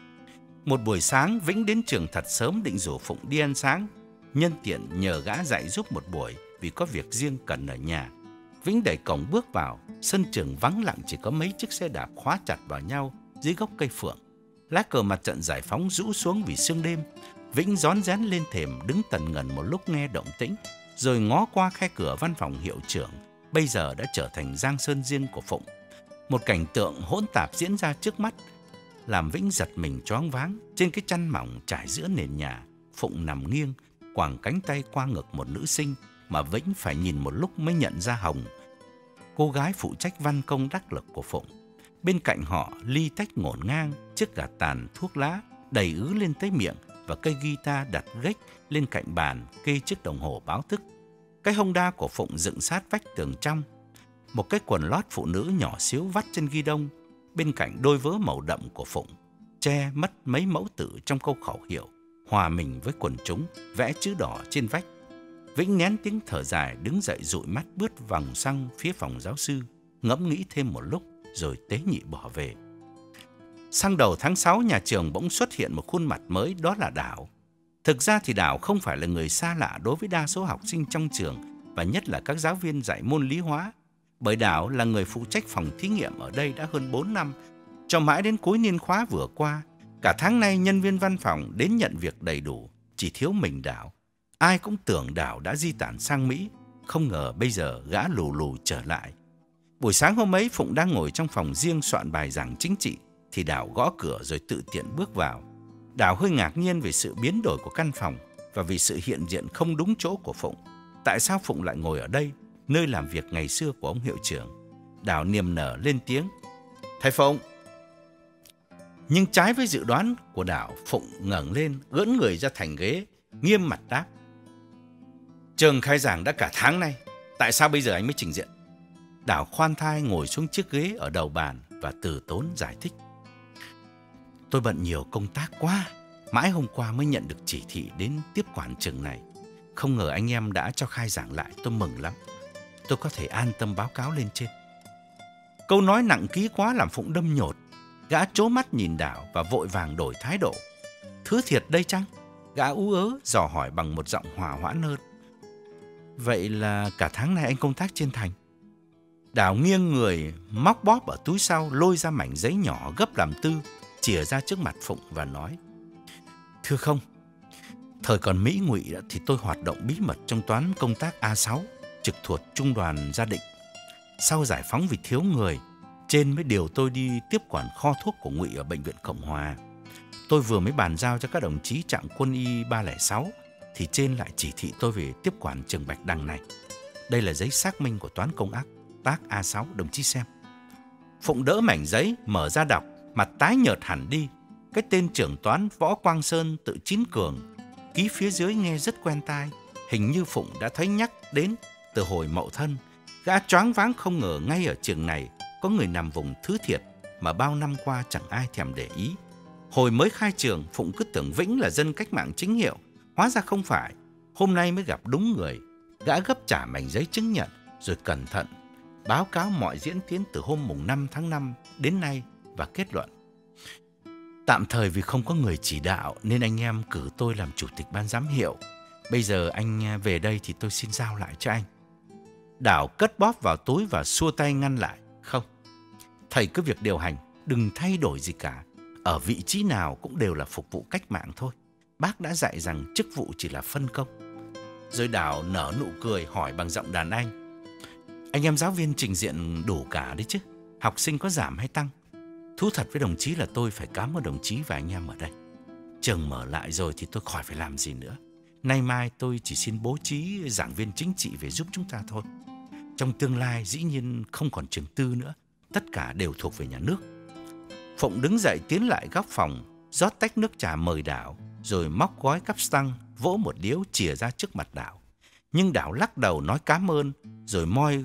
Một buổi sáng, Vĩnh đến trường thật sớm định rủ Phụng đi ăn sáng. Nhân tiện nhờ gã dạy giúp một buổi vì có việc riêng cần ở nhà. Vĩnh đẩy cổng bước vào. Sân trường vắng lặng, chỉ có mấy chiếc xe đạp khóa chặt vào nhau dưới gốc cây phượng. Lá cờ mặt trận giải phóng rũ xuống vì sương đêm. Vĩnh rón rén lên thềm, đứng tần ngần một lúc nghe động tĩnh, rồi ngó qua khe cửa văn phòng hiệu trưởng, bây giờ đã trở thành giang sơn riêng của Phụng. Một cảnh tượng hỗn tạp diễn ra trước mắt, làm Vĩnh giật mình choáng váng. Trên cái chăn mỏng trải giữa nền nhà, Phụng nằm nghiêng, quàng cánh tay qua ngực một nữ sinh mà Vĩnh phải nhìn một lúc mới nhận ra Hồng, cô gái phụ trách văn công đắc lực của Phụng. Bên cạnh họ, ly tách ngổn ngang, chiếc gạt tàn thuốc lá đầy ứ lên tới miệng và cây guitar đặt gách lên cạnh bàn kê chiếc đồng hồ báo thức. Cái Honda của Phụng dựng sát vách tường trong. Một cái quần lót phụ nữ nhỏ xíu vắt trên ghi đông. Bên cạnh đôi vớ màu đậm của Phụng, che mất mấy mẫu tự trong câu khẩu hiệu, hòa mình với quần chúng, vẽ chữ đỏ trên vách. Vĩnh nén tiếng thở dài, đứng dậy dụi mắt bước vòng sang phía phòng giáo sư, ngẫm nghĩ thêm một lúc rồi tế nhị bỏ về. Sang đầu tháng sáu, nhà trường bỗng xuất hiện một khuôn mặt mới, đó là Đảo. Thực ra thì Đảo không phải là người xa lạ đối với đa số học sinh trong trường, và nhất là các giáo viên dạy môn lý hóa. Bởi Đảo là người phụ trách phòng thí nghiệm ở đây đã hơn bốn năm, cho mãi đến cuối niên khóa vừa qua. Cả tháng nay nhân viên văn phòng đến nhận việc đầy đủ, chỉ thiếu mình Đảo. Ai cũng tưởng Đảo đã di tản sang Mỹ, không ngờ bây giờ gã lù lù trở lại. Buổi sáng hôm ấy, Phụng đang ngồi trong phòng riêng soạn bài giảng chính trị, thì Đảo gõ cửa rồi tự tiện bước vào. Đảo hơi ngạc nhiên về sự biến đổi của căn phòng và vì sự hiện diện không đúng chỗ của Phụng. Tại sao Phụng lại ngồi ở đây, nơi làm việc ngày xưa của ông hiệu trưởng? Đảo niềm nở lên tiếng: "Thầy Phụng." Nhưng trái với dự đoán của Đảo, Phụng ngẩng lên, ưỡn người ra thành ghế, nghiêm mặt đáp: "Trường khai giảng đã cả tháng nay, tại sao bây giờ anh mới trình diện?" Đảo khoan thai ngồi xuống chiếc ghế ở đầu bàn và từ tốn giải thích: "Tôi bận nhiều công tác quá, mãi hôm qua mới nhận được chỉ thị đến tiếp quản trường này. Không ngờ anh em đã cho khai giảng lại, tôi mừng lắm. Tôi có thể an tâm báo cáo lên trên." Câu nói nặng ký quá làm Phụng đâm nhột. Gã trố mắt nhìn Đảo và vội vàng đổi thái độ. "Thứ thiệt đây chăng?" Gã ú ớ dò hỏi bằng một giọng hòa hoãn hơn. "Vậy là cả tháng nay anh công tác trên thành?" Đảo nghiêng người, móc bóp ở túi sau, lôi ra mảnh giấy nhỏ gấp làm tư, chìa ra trước mặt Phụng và nói: "Thưa không, thời còn Mỹ Ngụy thì tôi hoạt động bí mật trong toán công tác A sáu, trực thuộc Trung đoàn Gia Định. Sau giải phóng vì thiếu người, trên mới điều tôi đi tiếp quản kho thuốc của Ngụy ở Bệnh viện Cộng Hòa. Tôi vừa mới bàn giao cho các đồng chí trạm quân y ba không sáu, thì trên lại chỉ thị tôi về tiếp quản trường Bạch Đằng này. Đây là giấy xác minh của toán công ác tác A sáu, đồng chí xem." Phụng đỡ mảnh giấy, mở ra đọc, mặt tái nhợt hẳn đi. Cái tên trưởng toán Võ Quang Sơn tự chín cường ký phía dưới nghe rất quen tai. Hình như Phụng đã thấy nhắc đến từ hồi Mậu Thân. Gã choáng váng không ngờ ngay ở trường này có người nằm vùng thứ thiệt mà bao năm qua chẳng ai thèm để ý. Hồi mới khai trường, Phụng cứ tưởng Vĩnh là dân cách mạng chính hiệu, hóa ra không phải. Hôm nay mới gặp đúng người. Gã gấp trả mảnh giấy chứng nhận rồi cẩn thận báo cáo mọi diễn tiến từ hôm mùng năm tháng năm đến nay và kết luận: "Tạm thời vì không có người chỉ đạo nên anh em cử tôi làm chủ tịch ban giám hiệu. Bây giờ anh về đây thì tôi xin giao lại cho anh." Đảo cất bóp vào túi và xua tay ngăn lại: "Không, thầy cứ việc điều hành, đừng thay đổi gì cả. Ở vị trí nào cũng đều là phục vụ cách mạng thôi. Bác đã dạy rằng chức vụ chỉ là phân công." Rồi Đảo nở nụ cười hỏi bằng giọng đàn anh: Anh em giáo viên trình diện đủ cả đấy chứ. Học sinh có giảm hay tăng? Thú thật với đồng chí là tôi phải cảm ơn đồng chí và anh em ở đây. Trường mở lại rồi thì tôi khỏi phải làm gì nữa. Nay mai tôi chỉ xin bố trí giảng viên chính trị về giúp chúng ta thôi. Trong tương lai dĩ nhiên không còn trường tư nữa, tất cả đều thuộc về nhà nước. Phụng đứng dậy tiến lại góc phòng, rót tách nước trà mời Đảo, rồi móc gói cắp stăng, vỗ một điếu chìa ra trước mặt Đảo. Nhưng Đảo lắc đầu nói cảm ơn, rồi moi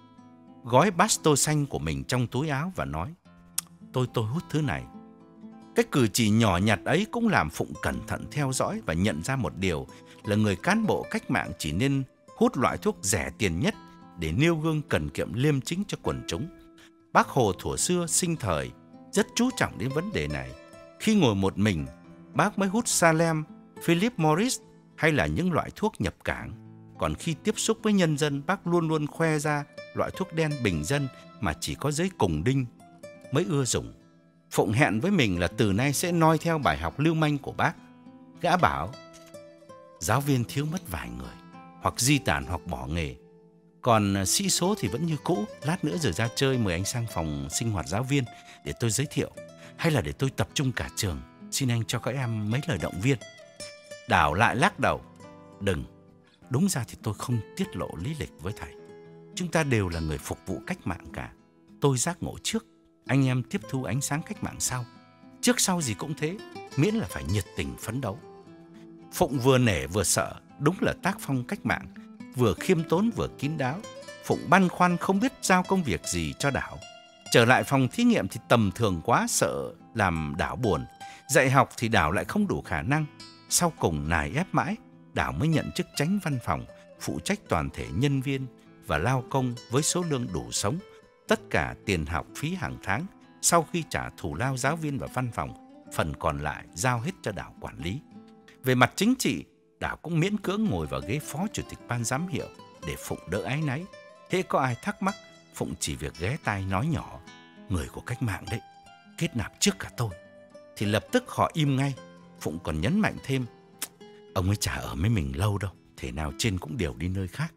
gói Basto xanh của mình trong túi áo và nói: Tôi tôi hút thứ này. Cái cử chỉ nhỏ nhặt ấy cũng làm Phụng cẩn thận theo dõi và nhận ra một điều là người cán bộ cách mạng chỉ nên hút loại thuốc rẻ tiền nhất để nêu gương cần kiệm liêm chính cho quần chúng. Bác Hồ thuở xưa sinh thời rất chú trọng đến vấn đề này. Khi ngồi một mình, bác mới hút Salem, Philip Morris hay là những loại thuốc nhập cảng. Còn khi tiếp xúc với nhân dân, bác luôn luôn khoe ra loại thuốc đen bình dân mà chỉ có giới cùng đinh mới ưa dùng. Phụng hẹn với mình là từ nay sẽ noi theo bài học lưu manh của bác. Gã bảo giáo viên thiếu mất vài người, hoặc di tản hoặc bỏ nghề. Còn sĩ số thì vẫn như cũ. Lát nữa rồi ra chơi mời anh sang phòng sinh hoạt giáo viên để tôi giới thiệu. Hay là để tôi tập trung cả trường, xin anh cho các em mấy lời động viên. Đảo lại lắc đầu: Đừng, đúng ra thì tôi không tiết lộ lý lịch với thầy. Chúng ta đều là người phục vụ cách mạng cả. Tôi giác ngộ trước, anh em tiếp thu ánh sáng cách mạng sau. Trước sau gì cũng thế, miễn là phải nhiệt tình phấn đấu. Phụng vừa nể vừa sợ, đúng là tác phong cách mạng, vừa khiêm tốn vừa kín đáo. Phụng băn khoăn không biết giao công việc gì cho Đảo. Trở lại phòng thí nghiệm thì tầm thường quá, sợ làm Đảo buồn. Dạy học thì Đảo lại không đủ khả năng. Sau cùng nài ép mãi, Đảo mới nhận chức chánh văn phòng, phụ trách toàn thể nhân viên và lao công với số lương đủ sống. Tất cả tiền học phí hàng tháng, sau khi trả thù lao giáo viên và văn phòng, phần còn lại giao hết cho Đảo quản lý. Về mặt chính trị, Đảo cũng miễn cưỡng ngồi vào ghế phó chủ tịch ban giám hiệu để Phụng đỡ áy náy. Hễ có ai thắc mắc, Phụng chỉ việc ghé tai nói nhỏ: Người của cách mạng đấy, kết nạp trước cả tôi. Thì lập tức họ im ngay. Phụng còn nhấn mạnh thêm: Ông ấy chả ở với mình lâu đâu, thể nào trên cũng đều đi nơi khác.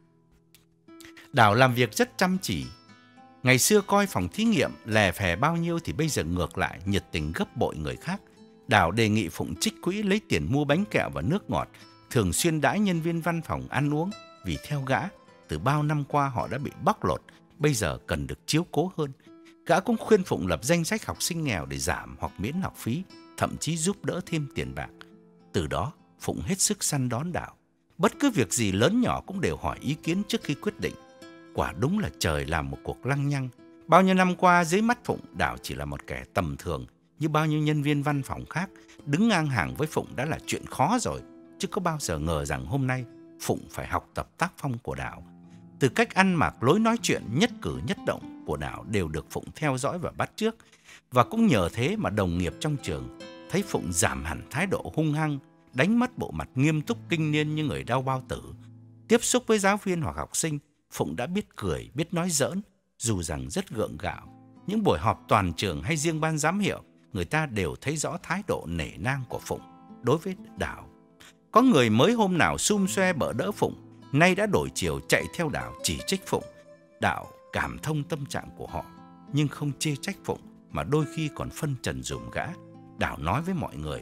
Đảo làm việc rất chăm chỉ. Ngày xưa coi phòng thí nghiệm lè phè bao nhiêu thì bây giờ ngược lại nhiệt tình gấp bội người khác. Đảo đề nghị Phụng trích quỹ lấy tiền mua bánh kẹo và nước ngọt, thường xuyên đãi nhân viên văn phòng ăn uống, vì theo gã, từ bao năm qua họ đã bị bóc lột, bây giờ cần được chiếu cố hơn. Gã cũng khuyên Phụng lập danh sách học sinh nghèo để giảm hoặc miễn học phí, thậm chí giúp đỡ thêm tiền bạc. Từ đó, Phụng hết sức săn đón Đảo. Bất cứ việc gì lớn nhỏ cũng đều hỏi ý kiến trước khi quyết định. Quả đúng là trời làm một cuộc lăng nhăng. Bao nhiêu năm qua dưới mắt Phụng, Đảo chỉ là một kẻ tầm thường như bao nhiêu nhân viên văn phòng khác. Đứng ngang hàng với Phụng đã là chuyện khó rồi, chứ có bao giờ ngờ rằng hôm nay Phụng phải học tập tác phong của Đảo. Từ cách ăn mặc, lối nói chuyện, nhất cử nhất động của Đảo đều được Phụng theo dõi và bắt chước. Và cũng nhờ thế mà đồng nghiệp trong trường thấy Phụng giảm hẳn thái độ hung hăng, đánh mất bộ mặt nghiêm túc kinh niên như người đau bao tử. Tiếp xúc với giáo viên hoặc học sinh, Phụng đã biết cười, biết nói giỡn, dù rằng rất gượng gạo. Những buổi họp toàn trường hay riêng ban giám hiệu, người ta đều thấy rõ thái độ nể nang của Phụng đối với Đảo. Có người mới hôm nào sum xoe bỡ đỡ Phụng, nay đã đổi chiều chạy theo Đảo chỉ trích Phụng. Đảo cảm thông tâm trạng của họ, nhưng không chê trách Phụng, mà đôi khi còn phân trần dùm gã. Đảo nói với mọi người: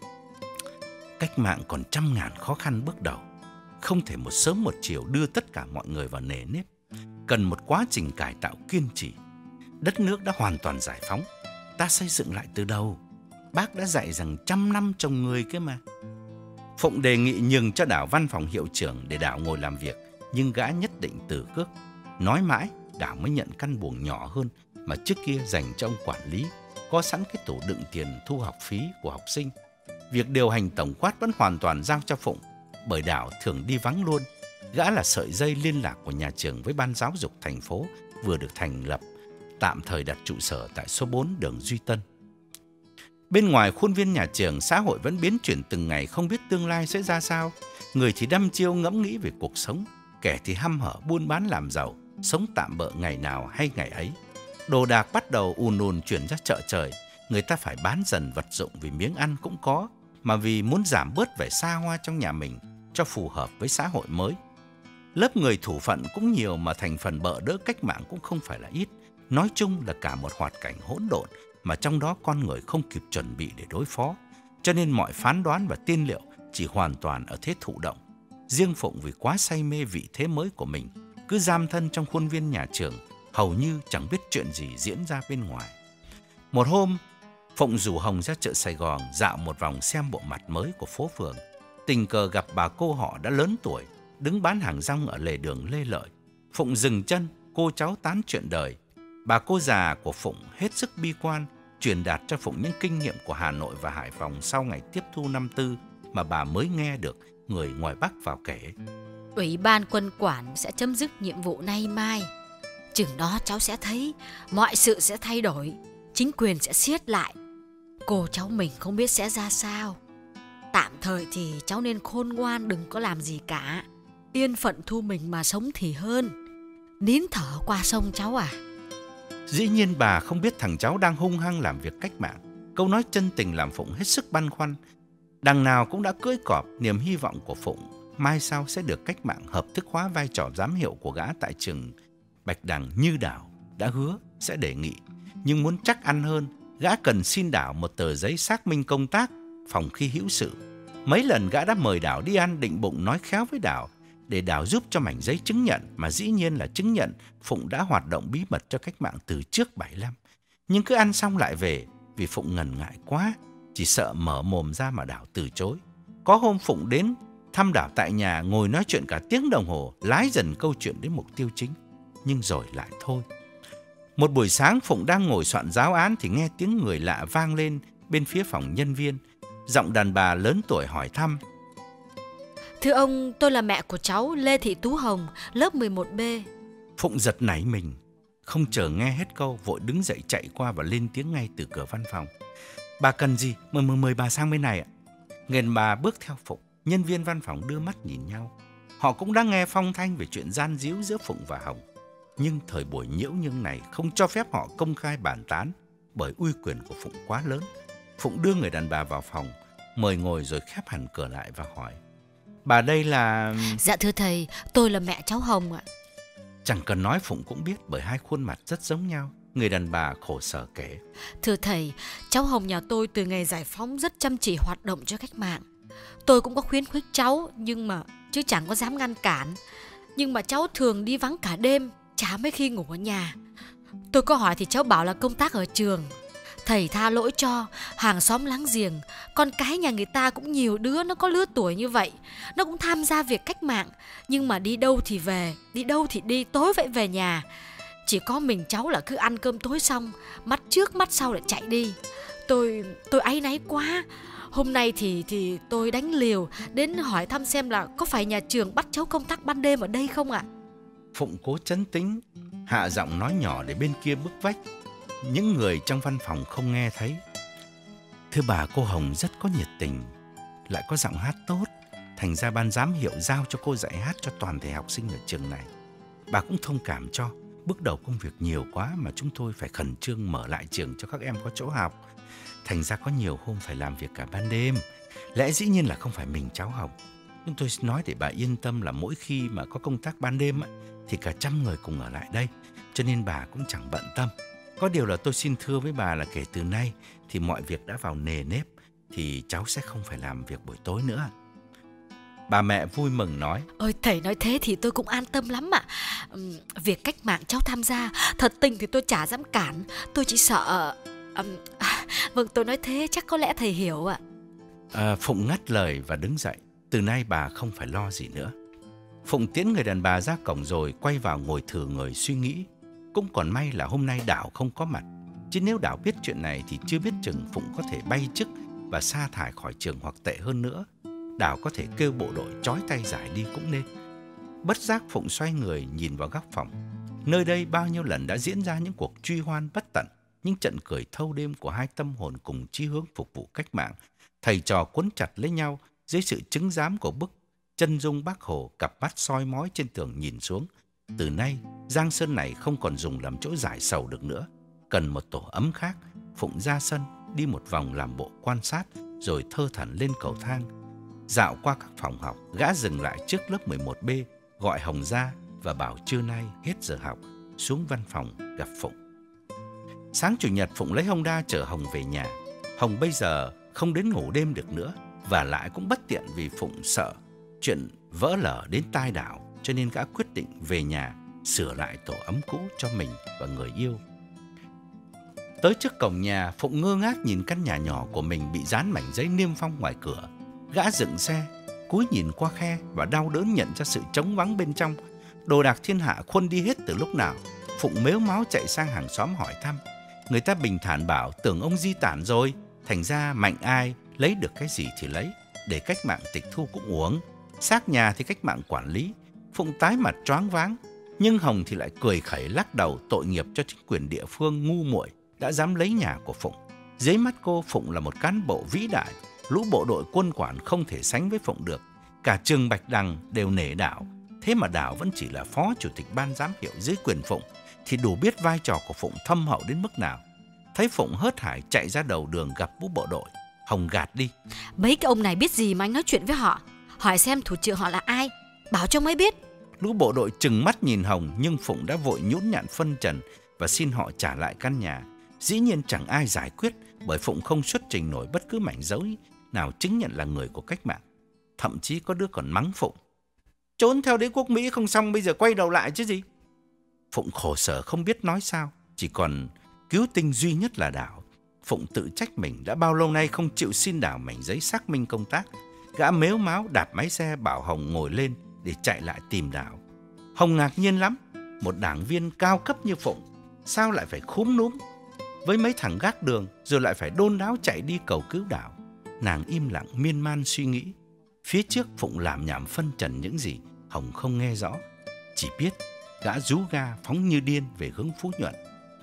Cách mạng còn trăm ngàn khó khăn bước đầu, không thể một sớm một chiều đưa tất cả mọi người vào nề nếp. Cần một quá trình cải tạo kiên trì. Đất nước đã hoàn toàn giải phóng, ta xây dựng lại từ đầu. Bác đã dạy rằng trăm năm trồng người kia mà. Phụng đề nghị nhường cho Đảo văn phòng hiệu trưởng để Đảo ngồi làm việc, nhưng gã nhất định từ cước. Nói mãi, Đảo mới nhận căn buồng nhỏ hơn mà trước kia dành cho ông quản lý, có sẵn cái tủ đựng tiền thu học phí của học sinh. Việc điều hành tổng quát vẫn hoàn toàn giao cho Phụng, bởi Đảo thường đi vắng luôn. Gã là sợi dây liên lạc của nhà trường với ban giáo dục thành phố vừa được thành lập, tạm thời đặt trụ sở tại số bốn đường Duy Tân. Bên ngoài khuôn viên nhà trường, xã hội vẫn biến chuyển từng ngày, không biết tương lai sẽ ra sao. Người thì đăm chiêu ngẫm nghĩ về cuộc sống, kẻ thì hăm hở buôn bán làm giàu, sống tạm bợ ngày nào hay ngày ấy. Đồ đạc bắt đầu ùn ùn chuyển ra chợ trời. Người ta phải bán dần vật dụng vì miếng ăn cũng có, mà vì muốn giảm bớt vẻ xa hoa trong nhà mình cho phù hợp với xã hội mới. Lớp người thủ phận cũng nhiều mà thành phần bợ đỡ cách mạng cũng không phải là ít. Nói chung là cả một hoạt cảnh hỗn độn mà trong đó con người không kịp chuẩn bị để đối phó. Cho nên mọi phán đoán và tiên liệu chỉ hoàn toàn ở thế thụ động. Riêng Phụng vì quá say mê vị thế mới của mình, cứ giam thân trong khuôn viên nhà trường, hầu như chẳng biết chuyện gì diễn ra bên ngoài. Một hôm, Phụng rủ Hồng ra chợ Sài Gòn dạo một vòng xem bộ mặt mới của phố phường. Tình cờ gặp bà cô họ đã lớn tuổi, đứng bán hàng rong ở lề đường Lê Lợi. Phụng dừng chân, cô cháu tán chuyện đời. Bà cô già của Phụng hết sức bi quan, truyền đạt cho Phụng những kinh nghiệm của Hà Nội và Hải Phòng sau ngày tiếp thu năm tư mà bà mới nghe được người ngoài Bắc vào kể. Ủy ban quân quản sẽ chấm dứt nhiệm vụ nay mai. Chừng đó cháu sẽ thấy mọi sự sẽ thay đổi, chính quyền sẽ siết lại. Cô cháu mình không biết sẽ ra sao. Tạm thời thì cháu nên khôn ngoan, đừng có làm gì cả. Yên phận thu mình mà sống thì hơn. Nín thở qua sông cháu à. Dĩ nhiên bà không biết thằng cháu đang hung hăng làm việc cách mạng. Câu nói chân tình làm Phụng hết sức băn khoăn. Đằng nào cũng đã cưỡi cọp, niềm hy vọng của Phụng mai sau sẽ được cách mạng hợp thức hóa vai trò giám hiệu của gã tại trường Bạch Đằng như Đảo đã hứa sẽ đề nghị. Nhưng muốn chắc ăn hơn, gã cần xin Đảo một tờ giấy xác minh công tác phòng khi hữu sự. Mấy lần gã đã mời Đảo đi ăn, định bụng nói khéo với Đảo để Đảo giúp cho mảnh giấy chứng nhận, mà dĩ nhiên là chứng nhận Phụng đã hoạt động bí mật cho cách mạng từ trước bảy lăm. Nhưng cứ ăn xong lại về, vì Phụng ngần ngại quá, chỉ sợ mở mồm ra mà Đảo từ chối. Có hôm Phụng đến thăm Đảo tại nhà, ngồi nói chuyện cả tiếng đồng hồ, lái dần câu chuyện đến mục tiêu chính, nhưng rồi lại thôi. Một buổi sáng Phụng đang ngồi soạn giáo án thì nghe tiếng người lạ vang lên bên phía phòng nhân viên. Giọng đàn bà lớn tuổi hỏi thăm. Thưa ông, tôi là mẹ của cháu Lê Thị Tú Hồng, lớp mười một B. Phụng giật nảy mình, không chờ nghe hết câu, vội đứng dậy chạy qua và lên tiếng ngay từ cửa văn phòng. Bà cần gì? Mời mời, mời bà sang bên này ạ. Nghền bà bước theo Phụng, nhân viên văn phòng đưa mắt nhìn nhau. Họ cũng đã nghe phong thanh về chuyện gian díu giữa Phụng và Hồng. Nhưng thời buổi nhiễu nhương này không cho phép họ công khai bàn tán, bởi uy quyền của Phụng quá lớn. Phụng đưa người đàn bà vào phòng, mời ngồi rồi khép hẳn cửa lại và hỏi. Bà đây là... Dạ thưa thầy, tôi là mẹ cháu Hồng ạ. Chẳng cần nói Phụng cũng biết, bởi hai khuôn mặt rất giống nhau. Người đàn bà khổ sở kể. Thưa thầy, cháu Hồng nhà tôi từ ngày giải phóng rất chăm chỉ hoạt động cho cách mạng. Tôi cũng có khuyến khích cháu, nhưng mà chứ chẳng có dám ngăn cản. Nhưng mà cháu thường đi vắng cả đêm, chả mấy khi ngủ ở nhà. Tôi có hỏi thì cháu bảo là công tác ở trường. Thầy tha lỗi cho, hàng xóm láng giềng, con cái nhà người ta cũng nhiều đứa nó có lứa tuổi như vậy. Nó cũng tham gia việc cách mạng, nhưng mà đi đâu thì về, đi đâu thì đi, tối vậy về nhà. Chỉ có mình cháu là cứ ăn cơm tối xong, mắt trước mắt sau lại chạy đi. Tôi, tôi áy náy quá. Hôm nay thì, thì tôi đánh liều đến hỏi thăm xem là có phải nhà trường bắt cháu công tác ban đêm ở đây không ạ? Phụng cố trấn tĩnh, hạ giọng nói nhỏ để bên kia bức vách những người trong văn phòng không nghe thấy. Thưa bà, cô Hồng rất có nhiệt tình, lại có giọng hát tốt. Thành ra ban giám hiệu giao cho cô dạy hát cho toàn thể học sinh ở trường này. Bà cũng thông cảm cho, bước đầu công việc nhiều quá mà chúng tôi phải khẩn trương mở lại trường cho các em có chỗ học. Thành ra có nhiều hôm phải làm việc cả ban đêm. Lẽ dĩ nhiên là không phải mình cháu Hồng. Nhưng tôi nói để bà yên tâm là mỗi khi mà có công tác ban đêm thì cả trăm người cùng ở lại đây. Cho nên bà cũng chẳng bận tâm. Có điều là tôi xin thưa với bà là kể từ nay thì mọi việc đã vào nề nếp, thì cháu sẽ không phải làm việc buổi tối nữa. Bà mẹ vui mừng nói. Ôi thầy nói thế thì tôi cũng an tâm lắm ạ. Uhm, việc cách mạng cháu tham gia, thật tình thì tôi chả dám cản. Tôi chỉ sợ... Um, à, vâng, tôi nói thế chắc có lẽ thầy hiểu ạ. À, Phụng ngắt lời và đứng dậy. Từ nay bà không phải lo gì nữa. Phụng tiễn người đàn bà ra cổng rồi quay vào ngồi thử người suy nghĩ. Cũng còn may là hôm nay Đảo không có mặt. Chứ nếu Đảo biết chuyện này thì chưa biết chừng Phụng có thể bay chức và sa thải khỏi trường, hoặc tệ hơn nữa, Đảo có thể kêu bộ đội trói tay giải đi cũng nên. Bất giác Phụng xoay người nhìn vào góc phòng. Nơi đây bao nhiêu lần đã diễn ra những cuộc truy hoan bất tận, những trận cười thâu đêm của hai tâm hồn cùng chí hướng phục vụ cách mạng. Thầy trò quấn chặt lấy nhau dưới sự chứng giám của bức chân dung Bác Hồ, cặp mắt soi mói trên tường nhìn xuống. Từ nay, Giang Sơn này không còn dùng làm chỗ giải sầu được nữa. Cần một tổ ấm khác, Phụng ra sân, đi một vòng làm bộ quan sát, rồi thơ thẩn lên cầu thang. Dạo qua các phòng học, gã dừng lại trước lớp mười một B, gọi Hồng ra và bảo trưa nay hết giờ học, xuống văn phòng gặp Phụng. Sáng Chủ nhật, Phụng lấy Honda chở Hồng về nhà. Hồng bây giờ không đến ngủ đêm được nữa, và lại cũng bất tiện vì Phụng sợ chuyện vỡ lở đến tai Đảo, cho nên gã quyết định về nhà sửa lại tổ ấm cũ cho mình và người yêu. Tới trước cổng nhà, Phụng ngơ ngác nhìn căn nhà nhỏ của mình bị dán mảnh giấy niêm phong ngoài cửa. Gã dựng xe, cúi nhìn qua khe và đau đớn nhận ra sự trống vắng bên trong. Đồ đạc thiên hạ khuân đi hết từ lúc nào. Phụng mếu máo chạy sang hàng xóm hỏi thăm. Người ta bình thản bảo tưởng ông di tản rồi, thành ra mạnh ai lấy được cái gì thì lấy, để cách mạng tịch thu cũng uổng, xác nhà thì cách mạng quản lý. Phụng tái mặt choáng váng, nhưng Hồng thì lại cười khẩy lắc đầu tội nghiệp cho chính quyền địa phương ngu muội đã dám lấy nhà của Phụng. Dưới mắt cô, Phụng là một cán bộ vĩ đại, lũ bộ đội quân quản không thể sánh với Phụng được. Cả trường Bạch Đằng đều nể Đảo, thế mà Đảo vẫn chỉ là phó chủ tịch ban giám hiệu dưới quyền Phụng, thì đủ biết vai trò của Phụng thâm hậu đến mức nào. Thấy Phụng hớt hải chạy ra đầu đường gặp lũ bộ đội, Hồng gạt đi. Mấy cái ông này biết gì mà anh nói chuyện với họ? Hỏi xem thủ trưởng họ là ai, bảo cho mới biết. Lũ bộ đội trừng mắt nhìn Hồng, nhưng Phụng đã vội nhũn nhặn phân trần và xin họ trả lại căn nhà. Dĩ nhiên chẳng ai giải quyết, bởi Phụng không xuất trình nổi bất cứ mảnh dấu nào chứng nhận là người của cách mạng. Thậm chí có đứa còn mắng Phụng: trốn theo đế quốc Mỹ không xong, bây giờ quay đầu lại chứ gì. Phụng khổ sở không biết nói sao, chỉ còn cứu tinh duy nhất là Đảo. Phụng tự trách mình đã bao lâu nay không chịu xin Đảo mảnh giấy xác minh công tác. Gã mếu máo đạp máy xe bảo Hồng ngồi lên để chạy lại tìm Đảo. Hồng ngạc nhiên lắm, một đảng viên cao cấp như Phụng sao lại phải khúm núm với mấy thằng gác đường, rồi lại phải đôn đáo chạy đi cầu cứu Đảo. Nàng im lặng miên man suy nghĩ. Phía trước Phụng làm nhảm phân trần những gì Hồng không nghe rõ, chỉ biết gã rú ga phóng như điên về hướng Phú Nhuận.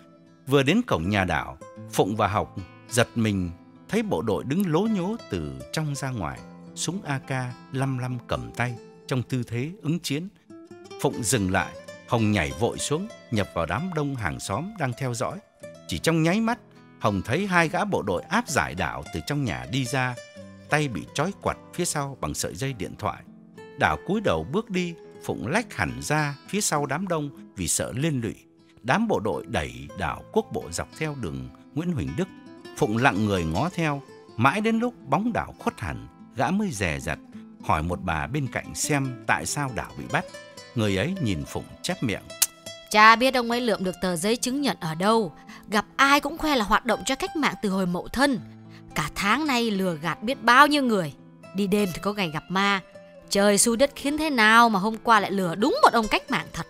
Vừa đến cổng nhà Đảo, Phụng và Học giật mình thấy bộ đội đứng lố nhố từ trong ra ngoài, súng a ca lăm lăm cầm tay trong tư thế ứng chiến. Phụng dừng lại, Hồng nhảy vội xuống, nhập vào đám đông hàng xóm đang theo dõi. Chỉ trong nháy mắt, Hồng thấy hai gã bộ đội áp giải Đảo từ trong nhà đi ra, tay bị trói quặt phía sau bằng sợi dây điện thoại. Đảo cúi đầu bước đi, Phụng lách hẳn ra phía sau đám đông vì sợ liên lụy. Đám bộ đội đẩy Đảo quốc bộ dọc theo đường Nguyễn Huỳnh Đức. Phụng lặng người ngó theo, mãi đến lúc bóng Đảo khuất hẳn, gã mới dè dặt hỏi một bà bên cạnh xem tại sao Đảo bị bắt. Người ấy nhìn Phụng chép miệng: Cha biết ông ấy lượm được tờ giấy chứng nhận ở đâu, gặp ai cũng khoe là hoạt động cho cách mạng từ hồi Mậu Thân. Cả tháng nay lừa gạt biết bao nhiêu người, đi đêm thì có ngày gặp ma. Trời xui đất khiến thế nào mà hôm qua lại lừa đúng một ông cách mạng thật.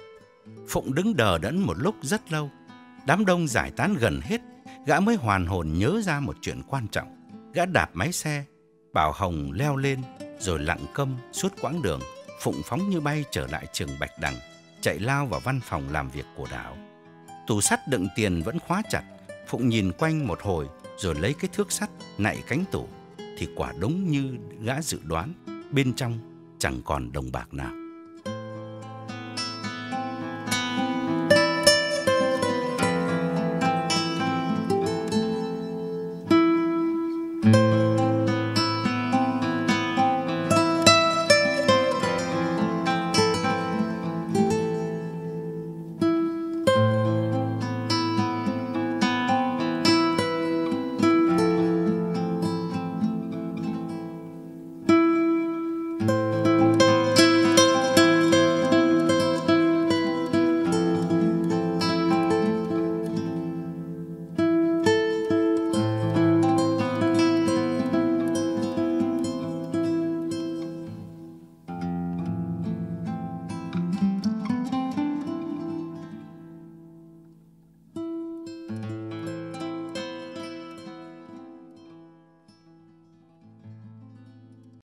Phụng đứng đờ đẫn một lúc rất lâu. Đám đông giải tán gần hết, gã mới hoàn hồn nhớ ra một chuyện quan trọng. Gã đạp máy xe, bảo Hồng leo lên, rồi lặng câm suốt quãng đường. Phụng phóng như bay trở lại trường Bạch Đằng, chạy lao vào văn phòng làm việc của Đảo. Tủ sắt đựng tiền vẫn khóa chặt. Phụng nhìn quanh một hồi, rồi lấy cái thước sắt nạy cánh tủ, thì quả đúng như gã dự đoán, bên trong chẳng còn đồng bạc nào.